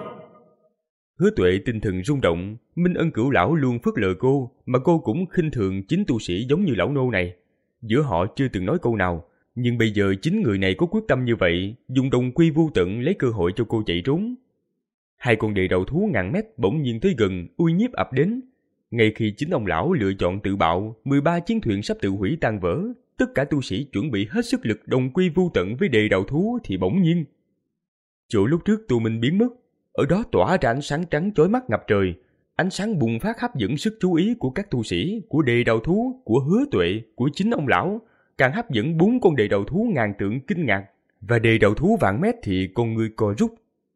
Hứa Tuệ tinh thần rung động, Minh Ân Cửu Lão luôn phớt lờ cô, mà cô cũng khinh thường chính tu sĩ giống như lão nô này. Giữa họ chưa từng nói câu nào, nhưng bây giờ chính người này có quyết tâm như vậy, dùng đồng quy vô tận lấy cơ hội cho cô chạy trốn. Hai con đề đầu thú ngàn mét bỗng nhiên tới gần, uy nhiếp ập đến. Ngay khi chính ông lão lựa chọn tự bạo, mười ba chiến thuyền sắp tự hủy tan vỡ, tất cả tu sĩ chuẩn bị hết sức lực đồng quy vô tận với đề đầu thú thì bỗng nhiên. Chỗ lúc trước Tô Minh biến mất, ở đó tỏa ra ánh sáng trắng chói mắt ngập trời. Ánh sáng bùng phát hấp dẫn sức chú ý của các tu sĩ, của đề đầu thú, của Hứa Tuệ, của chính ông lão, càng hấp dẫn bốn con đề đầu thú ngàn tượng kinh ngạc, và đề đầu thú vạn mét thì con người co rút.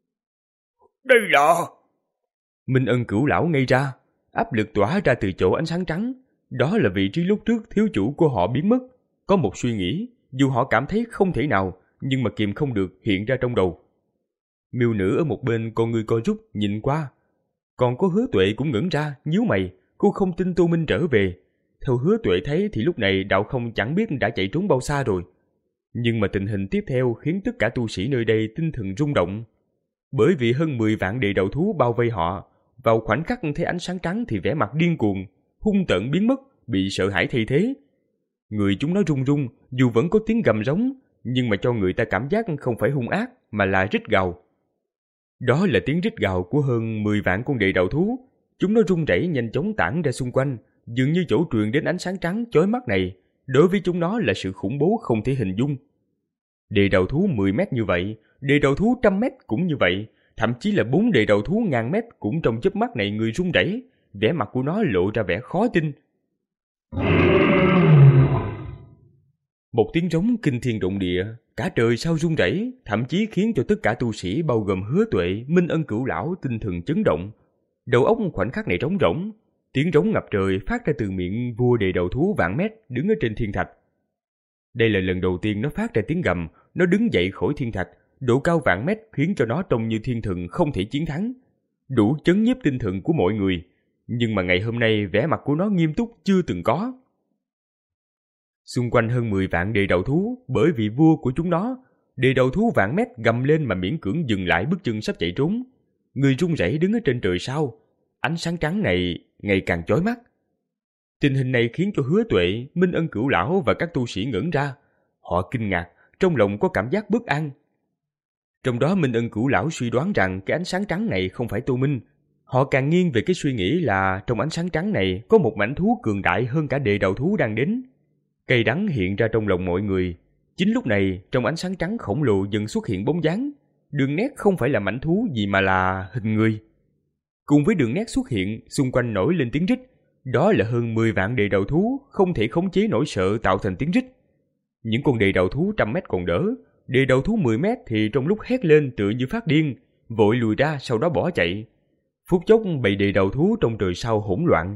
Đây là... Minh Ân Cửu Lão ngây ra, áp lực tỏa ra từ chỗ ánh sáng trắng. Đó là vị trí lúc trước thiếu chủ của họ biến mất. Có một suy nghĩ, dù họ cảm thấy không thể nào, nhưng mà kìm không được hiện ra trong đầu. Miêu nữ ở một bên con người co rút nhìn qua. Còn có Hứa Tuệ cũng ngẩn ra, nhíu mày, cô không tin Tô Minh trở về. Theo Hứa Tuệ thấy thì lúc này Đạo Không chẳng biết đã chạy trốn bao xa rồi. Nhưng mà tình hình tiếp theo khiến tất cả tu sĩ nơi đây tinh thần rung động. Bởi vì hơn mười vạn đệ đầu thú bao vây họ, vào khoảnh khắc thấy ánh sáng trắng thì vẻ mặt điên cuồng, hung tợn biến mất, bị sợ hãi thay thế. Người chúng nó run run, dù vẫn có tiếng gầm rống, nhưng mà cho người ta cảm giác không phải hung ác mà là rít gào. Đó là tiếng rít gào của hơn mười vạn con đệ đầu thú. Chúng nó run rẩy nhanh chóng tản ra xung quanh, dường như chỗ truyền đến ánh sáng trắng chói mắt này, đối với chúng nó là sự khủng bố không thể hình dung. Đệ đầu thú mười mét như vậy, đệ đầu thú trăm mét cũng như vậy, thậm chí là bốn đệ đầu thú ngàn mét cũng trong chớp mắt này người run rẩy, vẻ mặt của nó lộ ra vẻ khó tin. Một tiếng rống kinh thiên động địa, cả trời sao rung rẩy, thậm chí khiến cho tất cả tu sĩ bao gồm Hứa Tuệ, Minh Ân Cửu Lão tinh thần chấn động. Đầu óc khoảnh khắc này trống rỗng, tiếng rống ngập trời phát ra từ miệng vua đệ đầu thú vạn mét đứng ở trên thiên thạch. Đây là lần đầu tiên nó phát ra tiếng gầm, nó đứng dậy khỏi thiên thạch, độ cao vạn mét khiến cho nó trông như thiên thần không thể chiến thắng, đủ chấn nhiếp tinh thần của mọi người. Nhưng mà ngày hôm nay vẻ mặt của nó nghiêm túc chưa từng có. Xung quanh hơn mười vạn đệ đầu thú, bởi vì vua của chúng nó, đệ đầu thú vạn mét gầm lên mà miễn cưỡng dừng lại bước chân sắp chạy trốn. Người run rẩy đứng ở trên trời sao, ánh sáng trắng này ngày càng chói mắt. Tình hình này khiến cho Hứa Tuệ, Minh Ân Cửu Lão và các tu sĩ ngẩn ra. Họ kinh ngạc, trong lòng có cảm giác bất an. Trong đó Minh Ân Cửu Lão suy đoán rằng cái ánh sáng trắng này không phải Tô Minh. Họ càng nghiêng về cái suy nghĩ là trong ánh sáng trắng này có một mãnh thú cường đại hơn cả đệ đầu thú đang đến. Cay đắng hiện ra trong lòng mọi người. Chính lúc này, trong ánh sáng trắng khổng lồ dần xuất hiện bóng dáng. Đường nét không phải là mãnh thú gì mà là hình người. Cùng với đường nét xuất hiện, xung quanh nổi lên tiếng rít. Đó là hơn mười vạn đệ đầu thú không thể khống chế nỗi sợ tạo thành tiếng rít. Những con đệ đầu thú trăm mét còn đỡ, đệ đầu thú mười mét thì trong lúc hét lên tựa như phát điên, vội lùi ra sau đó bỏ chạy. Phút chốc bầy đệ đầu thú trong trời sao hỗn loạn.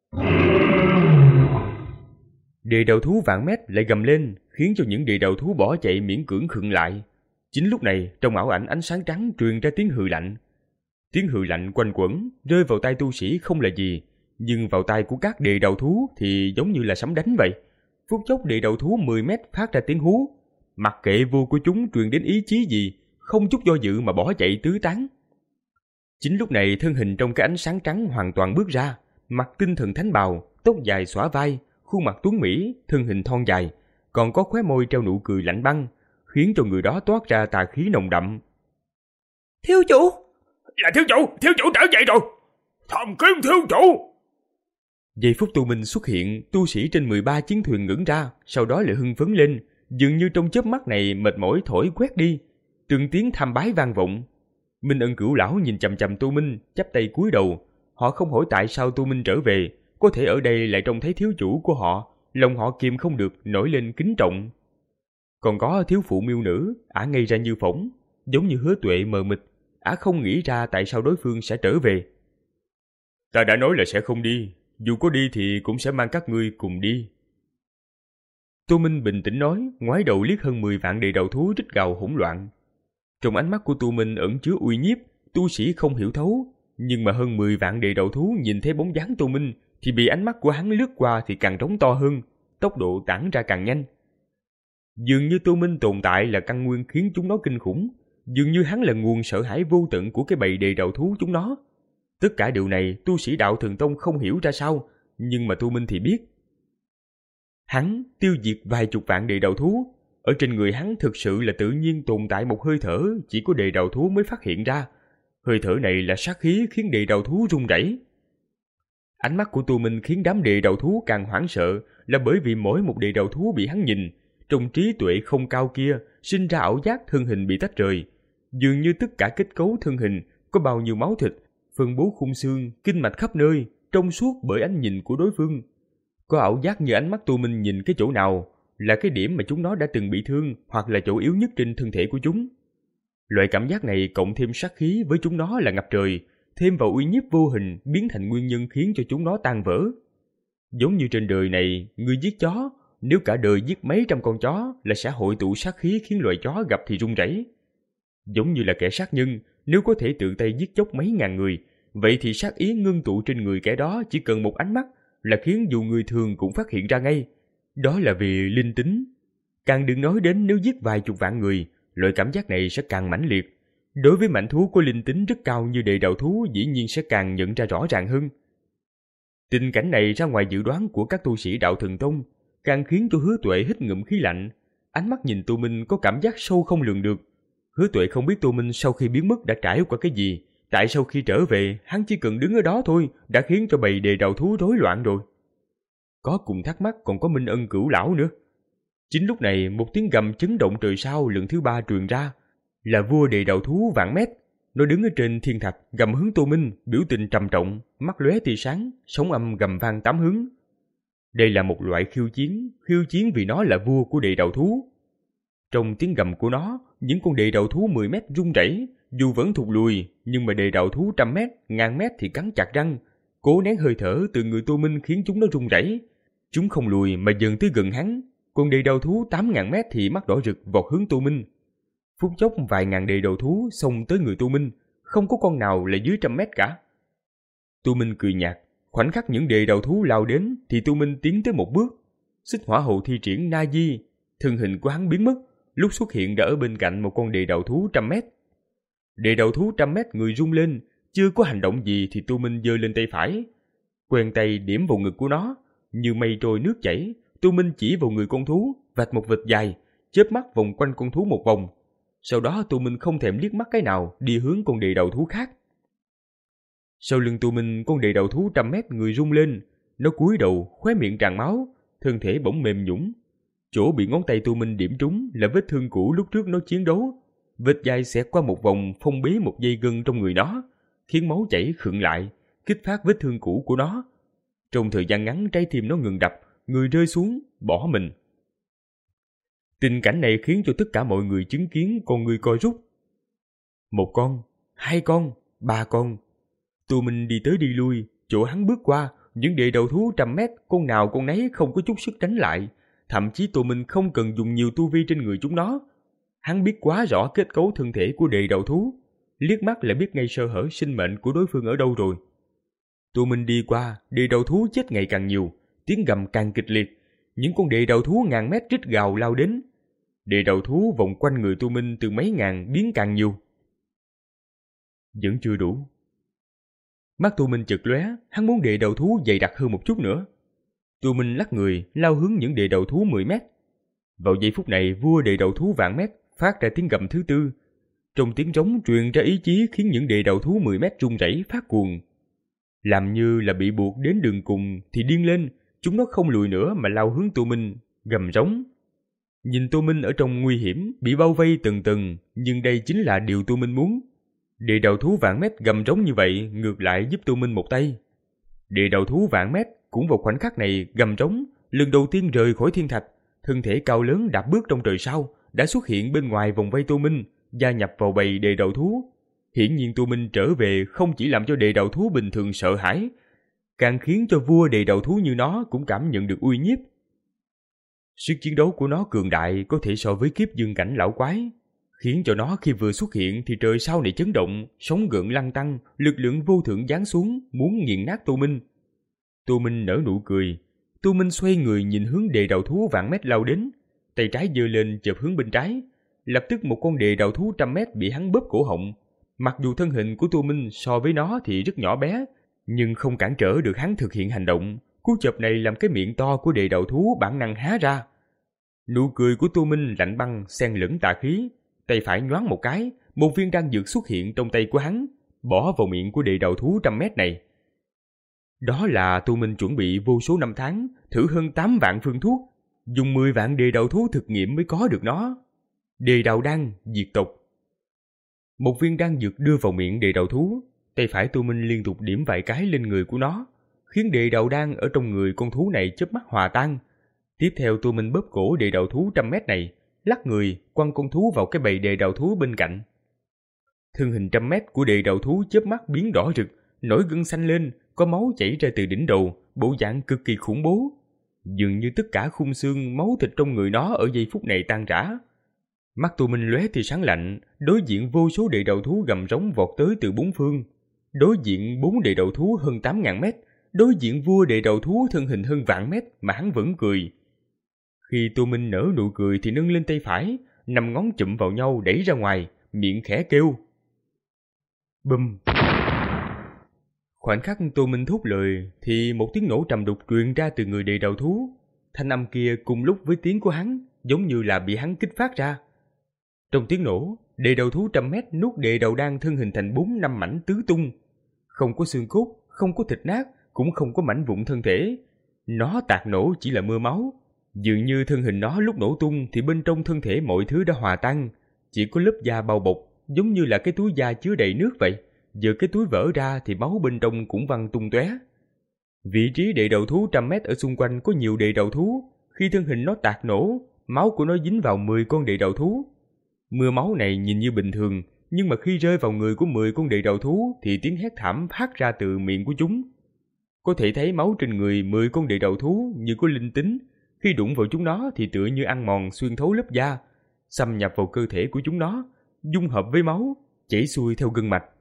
Đệ đầu thú vạn mét lại gầm lên, khiến cho những đệ đầu thú bỏ chạy miễn cưỡng khựng lại. Chính lúc này, trong ảo ảnh ánh sáng trắng truyền ra tiếng hừ lạnh. Tiếng hừ lạnh quanh quẩn, rơi vào tai tu sĩ không là gì, nhưng vào tai của các đệ đầu thú thì giống như là sấm đánh vậy. Phút chốc đệ đầu thú mười mét phát ra tiếng hú, mặc kệ vua của chúng truyền đến ý chí gì, không chút do dự mà bỏ chạy tứ tán. Chính lúc này thân hình trong cái ánh sáng trắng hoàn toàn bước ra, mặc tinh thần thánh bào, tóc dài xõa vai, khuôn mặt tuấn mỹ, thân hình thon dài, còn có khóe môi treo nụ cười lạnh băng, khiến cho người đó toát ra tà khí nồng đậm. Thiếu chủ! Là thiếu chủ! Thiếu chủ trở về rồi! Thầm kiếm thiếu chủ! Giây phút Tô Minh xuất hiện, tu sĩ trên mười ba chiến thuyền ngẩng ra, sau đó lại hưng phấn lên, dường như trong chớp mắt này mệt mỏi thổi quét đi, từng tiếng tham bái vang vọng. Minh Ân Cửu Lão nhìn chằm chằm Tô Minh, chắp tay cúi đầu. Họ không hỏi tại sao Tô Minh trở về, có thể ở đây lại trông thấy thiếu chủ của họ, lòng họ kìm không được nổi lên kính trọng. Còn có thiếu phụ miêu nữ, ả ngây ra như phỏng, giống như Hứa Tuệ mờ mịt, ả không nghĩ ra tại sao đối phương sẽ trở về. Ta đã nói là sẽ không đi, dù có đi thì cũng sẽ mang các ngươi cùng đi. Tô Minh bình tĩnh nói, ngoái đầu liếc hơn mười vạn đệ đầu thú rít gào hỗn loạn. Trong ánh mắt của Tô Minh ẩn chứa uy nhiếp, tu sĩ không hiểu thấu, nhưng mà hơn mười vạn đệ đầu thú nhìn thấy bóng dáng Tô Minh thì bị ánh mắt của hắn lướt qua thì càng trống to hơn, tốc độ tản ra càng nhanh. Dường như Tô Minh tồn tại là căn nguyên khiến chúng nó kinh khủng, dường như hắn là nguồn sợ hãi vô tận của cái bầy đệ đầu thú chúng nó. Tất cả điều này tu sĩ Đạo Thần Tông không hiểu ra sao, nhưng mà Tô Minh thì biết. Hắn tiêu diệt vài chục vạn đệ đầu thú, ở trên người hắn thực sự là tự nhiên tồn tại một hơi thở chỉ có đệ đầu thú mới phát hiện ra. Hơi thở này là sát khí khiến đệ đầu thú run rẩy. Ánh mắt của Tô Minh khiến đám đệ đầu thú càng hoảng sợ là bởi vì mỗi một đệ đầu thú bị hắn nhìn, trong trí tuệ không cao kia sinh ra ảo giác thân hình bị tách rời. Dường như tất cả kết cấu thân hình có bao nhiêu máu thịt, phân bố khung xương, kinh mạch khắp nơi, trong suốt bởi ánh nhìn của đối phương. Có ảo giác như ánh mắt Tô Minh nhìn cái chỗ nào là cái điểm mà chúng nó đã từng bị thương hoặc là chỗ yếu nhất trên thân thể của chúng. Loại cảm giác này cộng thêm sát khí với chúng nó là ngập trời, thêm vào uy nhiếp vô hình biến thành nguyên nhân khiến cho chúng nó tan vỡ. Giống như trên đời này, người giết chó, nếu cả đời giết mấy trăm con chó là sẽ hội tụ sát khí khiến loài chó gặp thì run rẩy. Giống như là kẻ sát nhân, nếu có thể tự tay giết chóc mấy ngàn người, vậy thì sát ý ngưng tụ trên người kẻ đó chỉ cần một ánh mắt là khiến dù người thường cũng phát hiện ra ngay. Đó là vì linh tính. Càng đừng nói đến nếu giết vài chục vạn người, loại cảm giác này sẽ càng mãnh liệt. Đối với mãnh thú có linh tính rất cao như địa đạo thú dĩ nhiên sẽ càng nhận ra rõ ràng hơn. Tình cảnh này ra ngoài dự đoán của các tu sĩ đạo Thần Tông, càng khiến cho Hứa Tuệ hít ngụm khí lạnh. Ánh mắt nhìn Tô Minh có cảm giác sâu không lường được. Hứa Tuệ không biết Tô Minh sau khi biến mất đã trải qua cái gì. Tại sau khi trở về, hắn chỉ cần đứng ở đó thôi đã khiến cho bầy đề đạo thú rối loạn rồi. Có cùng thắc mắc còn có Minh Ân Cửu lão nữa. Chính lúc này một tiếng gầm chấn động trời sao lần thứ ba truyền ra, là vua đề đạo thú Vạn Mét. Nó đứng ở trên thiên thạch gầm hướng Tô Minh, biểu tình trầm trọng, mắt lóe tia sáng, sóng âm gầm vang tám hướng. Đây là một loại khiêu chiến, khiêu chiến vì nó là vua của đề đạo thú. Trong tiếng gầm của nó, những con đề đạo thú mười mét rung rẩy, dù vẫn thụt lùi, nhưng mà đề đạo thú trăm mét, ngàn mét thì cắn chặt răng, cố nén hơi thở từ người Tô Minh khiến chúng nó rung rẩy. Chúng không lùi mà dần tới gần hắn, còn đề đạo thú tám ngàn mét thì mắt đỏ rực vọt hướng Tô Minh. Phút chốc vài ngàn đề đạo thú xông tới người Tô Minh, không có con nào là dưới trăm mét cả. Tô Minh cười nhạt, khoảnh khắc những đề đạo thú lao đến thì Tô Minh tiến tới một bước, xích hỏa hầu thi triển Na Di, thân hình của hắn biến mất, lúc xuất hiện đã ở bên cạnh một con đề đạo thú trăm mét. Đề đạo thú trăm mét người rung lên, chưa có hành động gì thì Tô Minh giơ lên tay phải, quen tay điểm vào ngực của nó, như mây trôi nước chảy. Tô Minh chỉ vào người con thú, vạch một vệt dài, chớp mắt vòng quanh con thú một vòng. Sau đó Tô Minh không thèm liếc mắt cái nào, đi hướng con đề đầu thú khác. Sau lưng Tô Minh, con đề đầu thú trăm mét người rung lên, nó cúi đầu, khóe miệng tràn máu, thân thể bỗng mềm nhũn. Chỗ bị ngón tay Tô Minh điểm trúng là vết thương cũ lúc trước nó chiến đấu. Vết dài xẹt qua một vòng, phong bế một dây gân trong người nó, khiến máu chảy khựng lại, kích phát vết thương cũ của nó. Trong thời gian ngắn, trái tim nó ngừng đập, người rơi xuống, bỏ mình. Tình cảnh này khiến cho tất cả mọi người chứng kiến con người co rút. Một con, hai con, ba con. Tô Minh đi tới đi lui, chỗ hắn bước qua, những đề đầu thú trăm mét, con nào con nấy không có chút sức tránh lại. Thậm chí Tô Minh không cần dùng nhiều tu vi trên người chúng nó. Hắn biết quá rõ kết cấu thân thể của đề đầu thú, liếc mắt là biết ngay sơ hở sinh mệnh của đối phương ở đâu rồi. Tô Minh đi qua, đề đầu thú chết ngày càng nhiều, tiếng gầm càng kịch liệt. Những con đề đầu thú ngàn mét rít gào lao đến. Đề đầu thú vòng quanh người Tô Minh từ mấy ngàn biến càng nhiều. Vẫn chưa đủ. Mắt Tô Minh chợt lóe, hắn muốn đề đầu thú dày đặc hơn một chút nữa. Tô Minh lắc người, lao hướng những đề đầu thú mười mét. Vào giây phút này, vua đề đầu thú Vạn Mét phát ra tiếng gầm thứ tư. Trong tiếng trống truyền ra ý chí khiến những đề đầu thú mười mét rung rẩy phát cuồng. Làm như là bị buộc đến đường cùng thì điên lên, chúng nó không lùi nữa mà lao hướng Tô Minh, gầm rống. Nhìn Tô Minh ở trong nguy hiểm, bị bao vây từng từng, nhưng đây chính là điều Tô Minh muốn. Địa đầu thú Vạn Mét gầm rống như vậy ngược lại giúp Tô Minh một tay. Địa đầu thú Vạn Mét cũng vào khoảnh khắc này gầm rống, lần đầu tiên rời khỏi thiên thạch, thân thể cao lớn đạp bước trong trời sao, đã xuất hiện bên ngoài vòng vây Tô Minh, gia nhập vào bầy địa đầu thú. Hiển nhiên Tô Minh trở về không chỉ làm cho địa đầu thú bình thường sợ hãi, càng khiến cho vua địa đầu thú như nó cũng cảm nhận được uy nhiếp. Sức chiến đấu của nó cường đại có thể so với kiếp dương cảnh lão quái, khiến cho nó khi vừa xuất hiện thì trời sao này chấn động, sóng gợn lăn tăn, lực lượng vô thượng giáng xuống muốn nghiền nát Tô Minh. Tô Minh nở nụ cười. Tô Minh xoay người nhìn hướng địa đầu thú Vạn Mét lao đến, tay trái giơ lên chộp hướng bên trái. Lập tức một con địa đầu thú trăm mét bị hắn bóp cổ họng. Mặc dù thân hình của Tô Minh so với nó thì rất nhỏ bé, nhưng không cản trở được hắn thực hiện hành động. Cú chộp này làm cái miệng to của địa đầu thú bản năng há ra. Nụ cười của Tô Minh lạnh băng xen lẫn tà khí, tay phải nhoáng một cái, một viên đan dược xuất hiện trong tay của hắn, bỏ vào miệng của địa đầu thú trăm mét này. Đó là Tô Minh chuẩn bị vô số năm tháng, thử hơn tám vạn phương thuốc, dùng mười vạn địa đầu thú thực nghiệm mới có được nó. Địa đầu đan diệt tộc. Một viên đan dược đưa vào miệng địa đầu thú, tay phải Tô Minh liên tục điểm vài cái lên người của nó, khiến địa đầu đan ở trong người con thú này chớp mắt hòa tan. Tiếp theo Tô Minh bóp cổ địa đầu thú trăm mét này, lắc người quăng con thú vào cái bầy địa đầu thú bên cạnh. Thân hình trăm mét của địa đầu thú chớp mắt biến đỏ rực, nổi gân xanh lên, có máu chảy ra từ đỉnh đầu, bộ dạng cực kỳ khủng bố. Dường như tất cả khung xương, máu thịt trong người nó ở giây phút này tan rã. Mắt Tô Minh lóe tia sáng lạnh, đối diện vô số địa đầu thú gầm rống vọt tới từ bốn phương. đối diện bốn đệ đầu thú hơn tám ngàn mét, đối diện vua đệ đầu thú thân hình hơn vạn mét mà hắn vẫn cười. Khi Tô Minh nở nụ cười thì nâng lên tay phải, năm ngón chụm vào nhau đẩy ra ngoài, miệng khẽ kêu. Bùm! Khoảnh khắc Tô Minh thốt lời thì một tiếng nổ trầm đục truyền ra từ người đệ đầu thú. Thanh âm kia cùng lúc với tiếng của hắn, giống như là bị hắn kích phát ra. Trong tiếng nổ, đệ đầu thú trăm mét nuốt đệ đầu đan thân hình thành bốn năm mảnh tứ tung. Không có xương cốt, không có thịt nát, cũng không có mảnh vụn thân thể. Nó tạc nổ chỉ là mưa máu. Dường như thân hình nó lúc nổ tung thì bên trong thân thể mọi thứ đã hòa tan, chỉ có lớp da bao bọc, giống như là cái túi da chứa đầy nước vậy. Giờ cái túi vỡ ra thì máu bên trong cũng văng tung tóe. Vị trí đệ đầu thú trăm mét ở xung quanh có nhiều đệ đầu thú. Khi thân hình nó tạc nổ, máu của nó dính vào mười con đệ đầu thú. Mưa máu này nhìn như bình thường, nhưng mà khi rơi vào người của mười con đệ đầu thú thì tiếng hét thảm phát ra từ miệng của chúng. Có thể thấy máu trên người mười con đệ đầu thú như có linh tính. Khi đụng vào chúng nó thì tựa như ăn mòn xuyên thấu lớp da, xâm nhập vào cơ thể của chúng nó, dung hợp với máu, chảy xuôi theo gân mạch.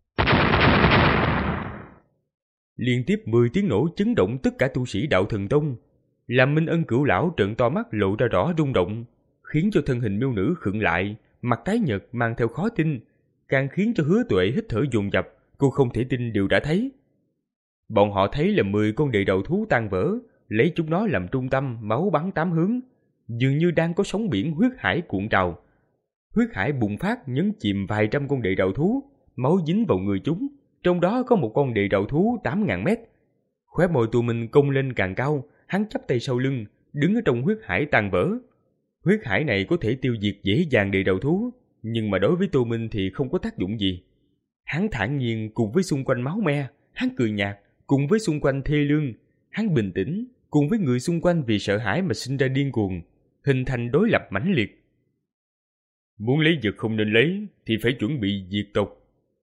Liên tiếp mười tiếng nổ chấn động tất cả tu sĩ Đạo Thần Tông, làm Minh Ân Cửu lão trợn to mắt lộ ra rõ rung động, khiến cho thân hình miêu nữ khựng lại, mặt tái nhợt mang theo khó tin, càng khiến cho Hứa Tuệ hít thở dồn dập, cô không thể tin điều đã thấy. Bọn họ thấy là mười con đệ đầu thú tan vỡ, lấy chúng nó làm trung tâm, máu bắn tám hướng, dường như đang có sóng biển huyết hải cuộn trào. Huyết hải bùng phát nhấn chìm vài trăm con đệ đầu thú, máu dính vào người chúng, trong đó có một con đệ đầu thú tám ngàn mét. Khóe môi Tô Minh cong lên càng cao, hắn chắp tay sau lưng, đứng ở trong huyết hải tan vỡ. Huyết hải này có thể tiêu diệt dễ dàng đệ đầu thú, nhưng mà đối với Tô Minh thì không có tác dụng gì. Hắn thản nhiên cùng với xung quanh máu me, hắn cười nhạt cùng với xung quanh thê lương, hắn bình tĩnh cùng với người xung quanh vì sợ hãi mà sinh ra điên cuồng, hình thành đối lập mãnh liệt. Muốn lấy vật không nên lấy thì phải chuẩn bị diệt tộc.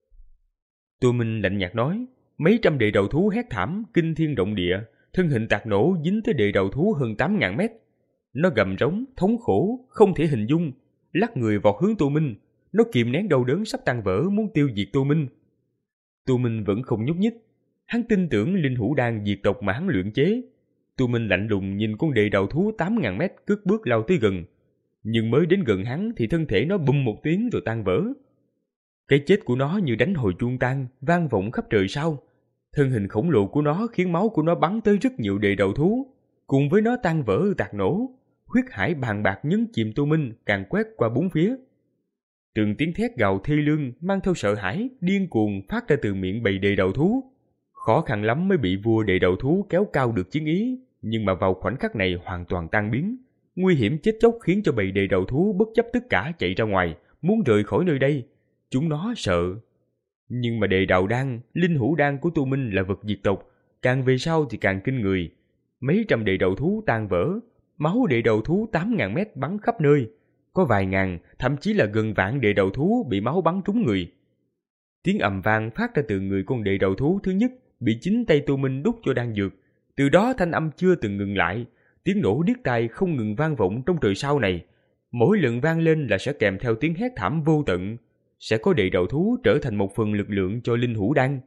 Tô Minh lạnh nhạt nói. Mấy trăm đệ đầu thú hét thảm kinh thiên động địa, thân hình tạc nổ dính tới đệ đầu thú hơn tám ngàn mét. Nó gầm rống, thống khổ, không thể hình dung, lắc người vọt hướng Tô Minh. Nó kìm nén đau đớn sắp tan vỡ muốn tiêu diệt Tô Minh. Tô Minh vẫn không nhúc nhích. Hắn tin tưởng linh hữu đan diệt tộc mà hắn luyện chế. Tô Minh lạnh lùng nhìn con đệ đầu thú tám ngàn mét cất bước lao tới gần. Nhưng mới đến gần hắn thì thân thể nó bùm một tiếng rồi tan vỡ. Cái chết của nó như đánh hồi chuông tan, vang vọng khắp trời sao. Thân hình khổng lồ của nó khiến máu của nó bắn tới rất nhiều đệ đầu thú. Cùng với nó tan vỡ tạc nổ, huyết hải bàn bạc nhấn chìm Tô Minh càng quét qua bốn phía. Từng tiếng thét gào thê lương mang theo sợ hãi, điên cuồng phát ra từ miệng bầy đệ đầu thú. Khó khăn lắm mới bị vua đệ đầu thú kéo cao được chiến ý, nhưng mà vào khoảnh khắc này hoàn toàn tan biến. Nguy hiểm chết chóc khiến cho bầy đệ đầu thú bất chấp tất cả chạy ra ngoài, muốn rời khỏi nơi đây. Chúng nó sợ. Nhưng mà đệ đầu đan, linh hữu đan của Tô Minh là vật diệt tộc, càng về sau thì càng kinh người. Mấy trăm đệ đầu thú tan vỡ, máu đệ đầu thú tám ngàn mét bắn khắp nơi. Có vài ngàn, thậm chí là gần vạn đệ đầu thú bị máu bắn trúng người. Tiếng ầm vang phát ra từ người con đệ đầu thú thứ nhất bị chính tay Tô Minh đút cho đan dược. Từ đó thanh âm chưa từng ngừng lại, tiếng nổ điếc tai không ngừng vang vọng trong trời sau này. Mỗi lần vang lên là sẽ kèm theo tiếng hét thảm vô tận. Sẽ có đệ đầu thú trở thành một phần lực lượng cho linh hữu đan.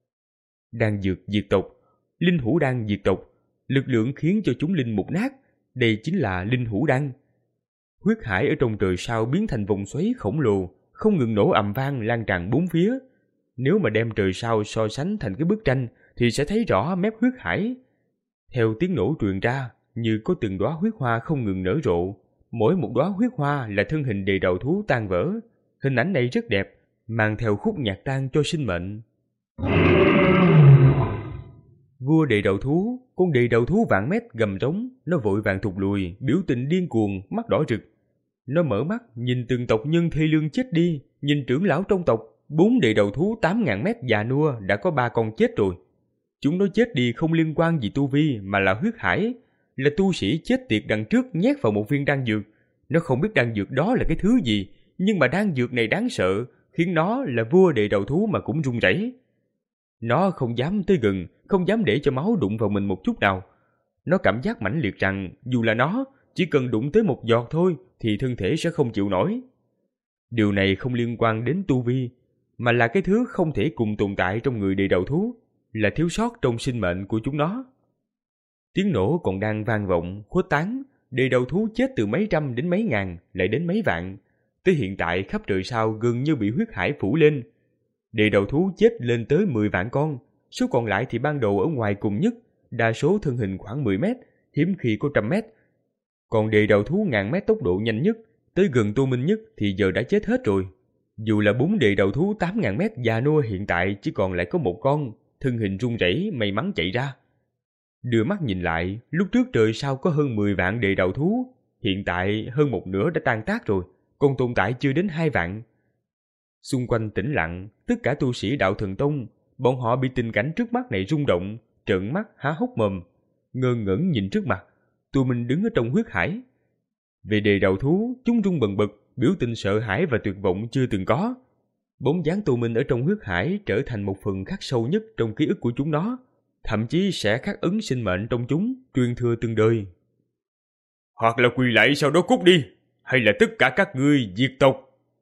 Đan dược diệt tộc, linh hữu đan diệt tộc, lực lượng khiến cho chúng linh mục nát. Đây chính là linh hữu đan. Huyết hải ở trong trời sao biến thành vòng xoáy khổng lồ, không ngừng nổ ầm vang lan tràn bốn phía. Nếu mà đem trời sao so sánh thành cái bức tranh thì sẽ thấy rõ mép huyết hải. Theo tiếng nổ truyền ra, như có từng đóa huyết hoa không ngừng nở rộ. Mỗi một đóa huyết hoa là thân hình đệ đầu thú tan vỡ. Hình ảnh này rất đẹp, mang theo khúc nhạc tan cho sinh mệnh. Vua đệ đầu thú, con đệ đầu thú vạn mét gầm rống, nó vội vàng thụt lùi, biểu tình điên cuồng, mắt đỏ rực. Nó mở mắt, nhìn từng tộc nhân thê lương chết đi, nhìn trưởng lão trong tộc, bốn đệ đầu thú tám ngàn mét già nua đã có ba con chết rồi. Chúng nó chết đi không liên quan gì tu vi mà là huyết hải, là tu sĩ chết tiệt đằng trước nhét vào một viên đan dược. Nó không biết đan dược đó là cái thứ gì, nhưng mà đan dược này đáng sợ, khiến nó là vua đệ đầu thú mà cũng run rẩy. Nó không dám tới gần, không dám để cho máu đụng vào mình một chút nào. Nó cảm giác mãnh liệt rằng dù là nó, chỉ cần đụng tới một giọt thôi thì thân thể sẽ không chịu nổi. Điều này không liên quan đến tu vi. mà là cái thứ không thể cùng tồn tại trong người địa đầu thú, là thiếu sót trong sinh mệnh của chúng nó. Tiếng nổ còn đang vang vọng, khuếch tán, địa đầu thú chết từ mấy trăm đến mấy ngàn, lại đến mấy vạn. Tới hiện tại khắp trời sao gần như bị huyết hải phủ lên. Địa đầu thú chết lên tới mười vạn con, số còn lại thì ban đầu ở ngoài cùng nhất, đa số thân hình khoảng mười mét, hiếm khi có trăm mét. Còn địa đầu thú ngàn mét tốc độ nhanh nhất, tới gần Tô Minh nhất thì giờ đã chết hết rồi. Dù là bốn địa đầu thú tám ngàn mét già nua hiện tại chỉ còn lại có một con, thân hình run rẩy may mắn chạy ra. Đưa mắt nhìn lại, lúc trước trời sao có hơn mười vạn địa đầu thú, hiện tại hơn một nửa đã tan tác rồi, còn tồn tại chưa đến hai vạn. Xung quanh tĩnh lặng, tất cả tu sĩ đạo Thần Tông, bọn họ bị tình cảnh trước mắt này rung động, trợn mắt há hốc mồm, ngơ ngẩn nhìn trước mặt. Tô Minh đứng ở trong huyết hải. Về địa đầu thú, chúng rung bần bật, biểu tình sợ hãi và tuyệt vọng chưa từng có. Bóng dáng Tô Minh ở trong huyết hải trở thành một phần khắc sâu nhất trong ký ức của chúng nó, thậm chí sẽ khắc ấn sinh mệnh trong chúng, truyền thừa từng đời. Hoặc là quỳ lạy sau đó cút đi, hay là tất cả các ngươi diệt tộc.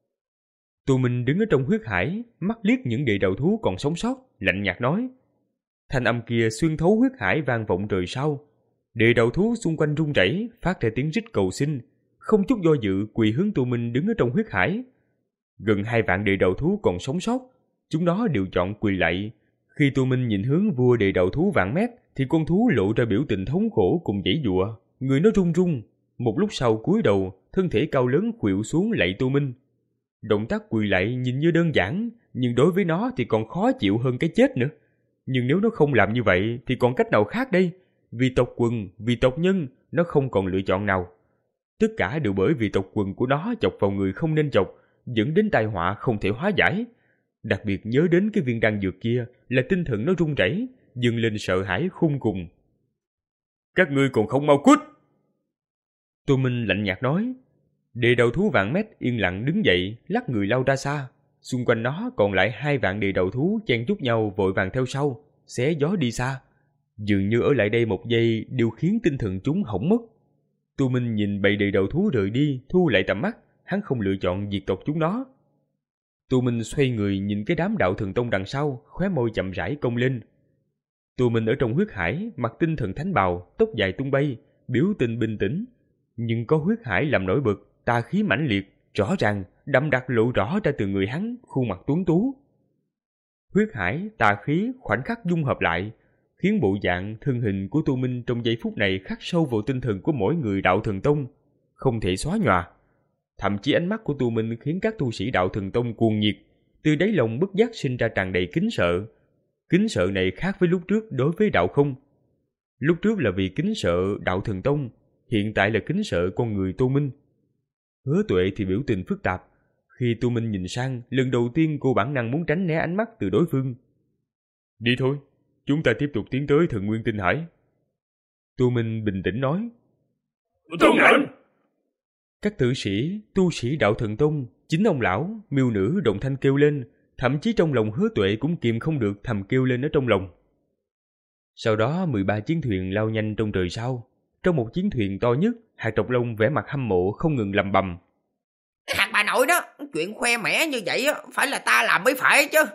Tô Minh đứng ở trong huyết hải, mắt liếc những địa đầu thú còn sống sót, lạnh nhạt nói. Thanh âm kia xuyên thấu huyết hải vang vọng trời sau. Địa đầu thú xung quanh rung rẩy, phát ra tiếng rít cầu xin, không chút do dự quỳ hướng Tô Minh đứng ở trong huyết hải. Gần hai vạn địa đầu thú còn sống sót, chúng nó đều chọn quỳ lạy. Khi Tô Minh nhìn hướng vua địa đầu thú vạn mét, thì con thú lộ ra biểu tình thống khổ cùng giãy giụa, người nó run run. Một lúc sau cúi đầu, thân thể cao lớn khuỵu xuống lạy Tô Minh. Động tác quỳ lạy nhìn như đơn giản, nhưng đối với nó thì còn khó chịu hơn cái chết nữa. Nhưng nếu nó không làm như vậy thì còn cách nào khác đây? Vì tộc quần, vì tộc nhân, nó không còn lựa chọn nào. Tất cả đều bởi vì tộc quần của nó chọc vào người không nên chọc, dẫn đến tai họa không thể hóa giải. Đặc biệt nhớ đến cái viên đan dược kia là tinh thần nó run rẩy, dâng lên sợ hãi khôn cùng. Các ngươi còn không mau cút! Tô Minh lạnh nhạt nói. Địa đầu thú vạn mét yên lặng đứng dậy, lắc người lao ra xa. Xung quanh nó còn lại hai vạn địa đầu thú chen chúc nhau vội vàng theo sau, xé gió đi xa. Dường như ở lại đây một giây đều khiến tinh thần chúng hỏng mất. Tô Minh nhìn bầy địa đầu thú rời đi, thu lại tầm mắt, hắn không lựa chọn diệt tộc chúng nó. Tô Minh xoay người nhìn cái đám đạo Thần Tông đằng sau, khóe môi chậm rãi cong lên. Tô Minh ở trong huyết hải, mặc tinh thần thánh bào, tóc dài tung bay, biểu tình bình tĩnh, nhưng có huyết hải làm nổi bật, tà khí mãnh liệt, rõ ràng, đậm đặc lộ rõ ra từ người hắn, khuôn mặt tuấn tú. Huyết hải, tà khí khoảnh khắc dung hợp lại, khiến bộ dạng, thân hình của Tô Minh trong giây phút này khắc sâu vào tinh thần của mỗi người đạo Thần Tông, không thể xóa nhòa. Thậm chí ánh mắt của Tô Minh khiến các tu sĩ đạo Thần Tông cuồng nhiệt, từ đáy lòng bất giác sinh ra tràn đầy kính sợ. Kính sợ này khác với lúc trước đối với đạo không. Lúc trước là vì kính sợ đạo Thần Tông, hiện tại là kính sợ con người Tô Minh. Hứa Tuệ thì biểu tình phức tạp. Khi Tô Minh nhìn sang, lần đầu tiên cô bản năng muốn tránh né ánh mắt từ đối phương. Đi thôi, chúng ta tiếp tục tiến tới Thần Nguyên Tinh Hải. Tô Minh bình tĩnh nói. Tuân lệnh! Các tử sĩ, tu sĩ đạo Thần Tông, chính ông lão, miêu nữ đồng thanh kêu lên, thậm chí trong lòng Hứa Tuệ cũng kìm không được thầm kêu lên ở trong lòng. Sau đó mười ba chiến thuyền lao nhanh trong trời sao. Trong một chiến thuyền to nhất, Hạt Trọc Long vẻ mặt hâm mộ không ngừng lầm bầm. Hạt bà nội đó, chuyện khoe mẽ như vậy phải là ta làm mới phải chứ.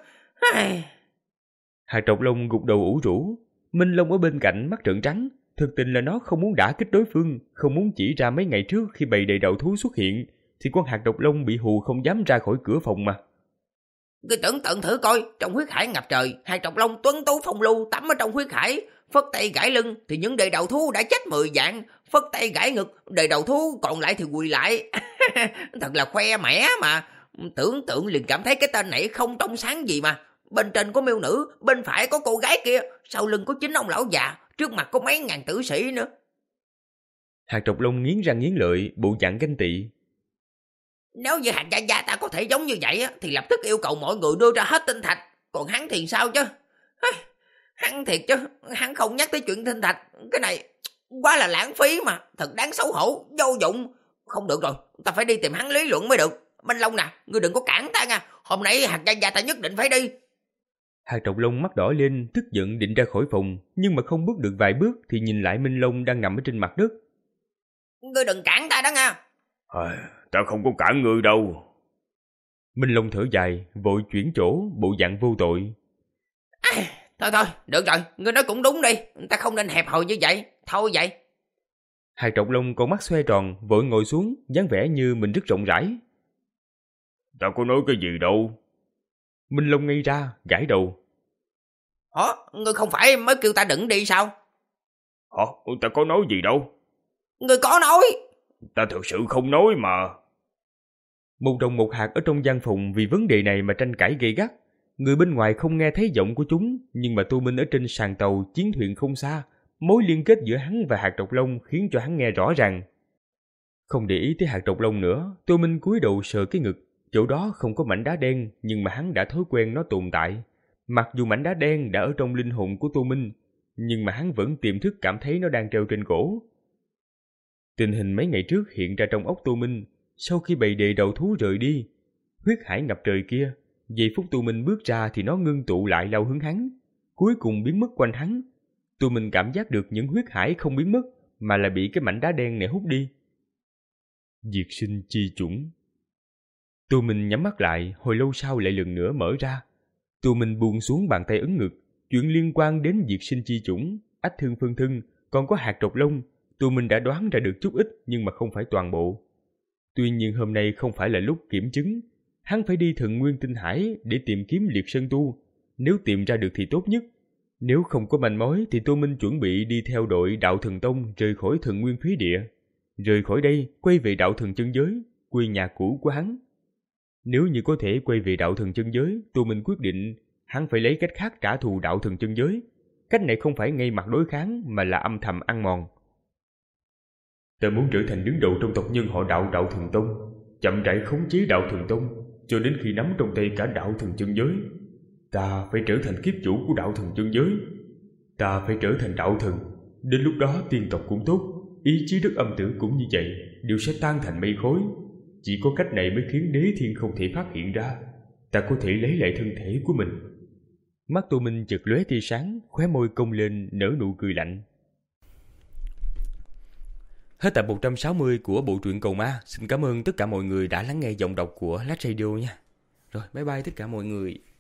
Hạt Trọc Long gục đầu ủ rũ. Minh Long ở bên cạnh mắt trợn trắng. Thực tình là nó không muốn đả kích đối phương, không muốn chỉ ra mấy ngày trước khi bầy đầy đầu thú xuất hiện, thì con Hạt Trọc Long bị hù không dám ra khỏi cửa phòng mà. Ngươi tưởng tượng thử coi, trong huyết hải ngập trời, Hạt Trọc Long tuấn tú phong lưu tắm ở trong huyết hải, phất tay gãi lưng thì những đầy đầu thú đã chết mười vạn, phất tay gãi ngực, đầy đầu thú còn lại thì quỳ lại. Thật là khoe mẽ mà. Tưởng tượng liền cảm thấy cái tên này không trong sáng gì mà. Bên trên có miêu nữ, bên phải có cô gái kia, sau lưng có chính ông lão già, trước mặt có mấy ngàn tử sĩ nữa. Hạt Trọc Long nghiến răng nghiến lợi, bộ dạng ganh tị. Nếu như Hạt gia gia ta có thể giống như vậy thì lập tức yêu cầu mọi người đưa ra hết tinh thạch. Còn hắn thì sao chứ? Hắn thiệt chứ, hắn không nhắc tới chuyện tinh thạch. Cái này quá là lãng phí mà, thật đáng xấu hổ, vô dụng. Không được rồi, ta phải đi tìm hắn lý luận mới được. Minh Long nè, ngươi đừng có cản ta nha. Hôm nay Hạt gia gia ta nhất định phải đi. Hạt Trọc Long mắt đỏ lên, tức giận định ra khỏi phòng, nhưng mà không bước được vài bước thì nhìn lại Minh Long đang nằm ở trên mặt đất. Ngươi đừng cản ta đó nha. À, ta không có cản ngươi đâu. Minh Long thở dài, vội chuyển chỗ, bộ dạng vô tội. À, thôi thôi, được rồi, ngươi nói cũng đúng đi, ta không nên hẹp hòi như vậy, thôi vậy. Hạt Trọng Long con mắt xoe tròn, vội ngồi xuống, dáng vẻ như mình rất rộng rãi. Ta có nói cái gì đâu. Minh Long ngây ra, gãi đầu. Hả, ngươi không phải mới kêu ta đừng đi sao? Hả, ta có nói gì đâu. Ngươi có nói. Ta thực sự không nói mà. Một đồng một hạt ở trong gian phòng vì vấn đề này mà tranh cãi gay gắt. Người bên ngoài không nghe thấy giọng của chúng, nhưng mà Tô Minh ở trên sàn tàu chiến thuyền không xa, mối liên kết giữa hắn và hạt độc long khiến cho hắn nghe rõ ràng. Không để ý tới hạt độc long nữa, Tô Minh cúi đầu sờ cái ngực, chỗ đó không có mảnh đá đen, nhưng mà hắn đã thói quen nó tồn tại. Mặc dù mảnh đá đen đã ở trong linh hồn của Tô Minh, nhưng mà hắn vẫn tiềm thức cảm thấy nó đang treo trên cổ. Tình hình mấy ngày trước hiện ra trong óc Tô Minh, sau khi bầy đề đầu thú rời đi, huyết hải ngập trời kia, giây phút Tô Minh bước ra thì nó ngưng tụ lại lao hướng hắn, cuối cùng biến mất quanh hắn. Tô Minh cảm giác được những huyết hải không biến mất, mà là bị cái mảnh đá đen này hút đi. Diệt sinh chi chủng. Tô Minh nhắm mắt lại, hồi lâu sau lại lần nữa mở ra. Tô Minh buông xuống bàn tay ấn ngực, chuyện liên quan đến diệt sinh chi chủng, ách thương phân thân, còn có hạt độc long, Tô Minh đã đoán ra được chút ít nhưng mà không phải toàn bộ. Tuy nhiên hôm nay không phải là lúc kiểm chứng, hắn phải đi Thần Nguyên Tinh Hải để tìm kiếm Liệt Sơn Tu, nếu tìm ra được thì tốt nhất. Nếu không có manh mối thì Tô Minh chuẩn bị đi theo đội Đạo Thần Tông rời khỏi Thần Nguyên Phí Địa. Rời khỏi đây, quay về Đạo Thần Chân Giới, quê nhà cũ của hắn. Nếu như có thể quay về Đạo Thần Chân Giới, Tô Minh quyết định hắn phải lấy cách khác trả thù Đạo Thần Chân Giới. Cách này không phải ngay mặt đối kháng mà là âm thầm ăn mòn. Ta muốn trở thành đứng đầu trong tộc nhân họ Đạo Đạo Thần Tông, chậm rãi khống chế Đạo Thần Tông cho đến khi nắm trong tay cả Đạo Thần Chân Giới. Ta phải trở thành kiếp chủ của Đạo Thần Chân Giới. Ta phải trở thành đạo thần. Đến lúc đó tiên tộc cũng tốt, ý chí đất âm tử cũng như vậy, đều sẽ tan thành mây khói. Chỉ có cách này mới khiến Đế Thiên không thể phát hiện ra. Ta có thể lấy lại thân thể của mình. Mắt Tô Minh chợt lóe tia sáng, khóe môi cong lên nở nụ cười lạnh. Hết tập một trăm sáu mươi của bộ truyện Cầu Ma. Xin cảm ơn tất cả mọi người đã lắng nghe giọng đọc của Lát Radio nha. Rồi, bye bye tất cả mọi người.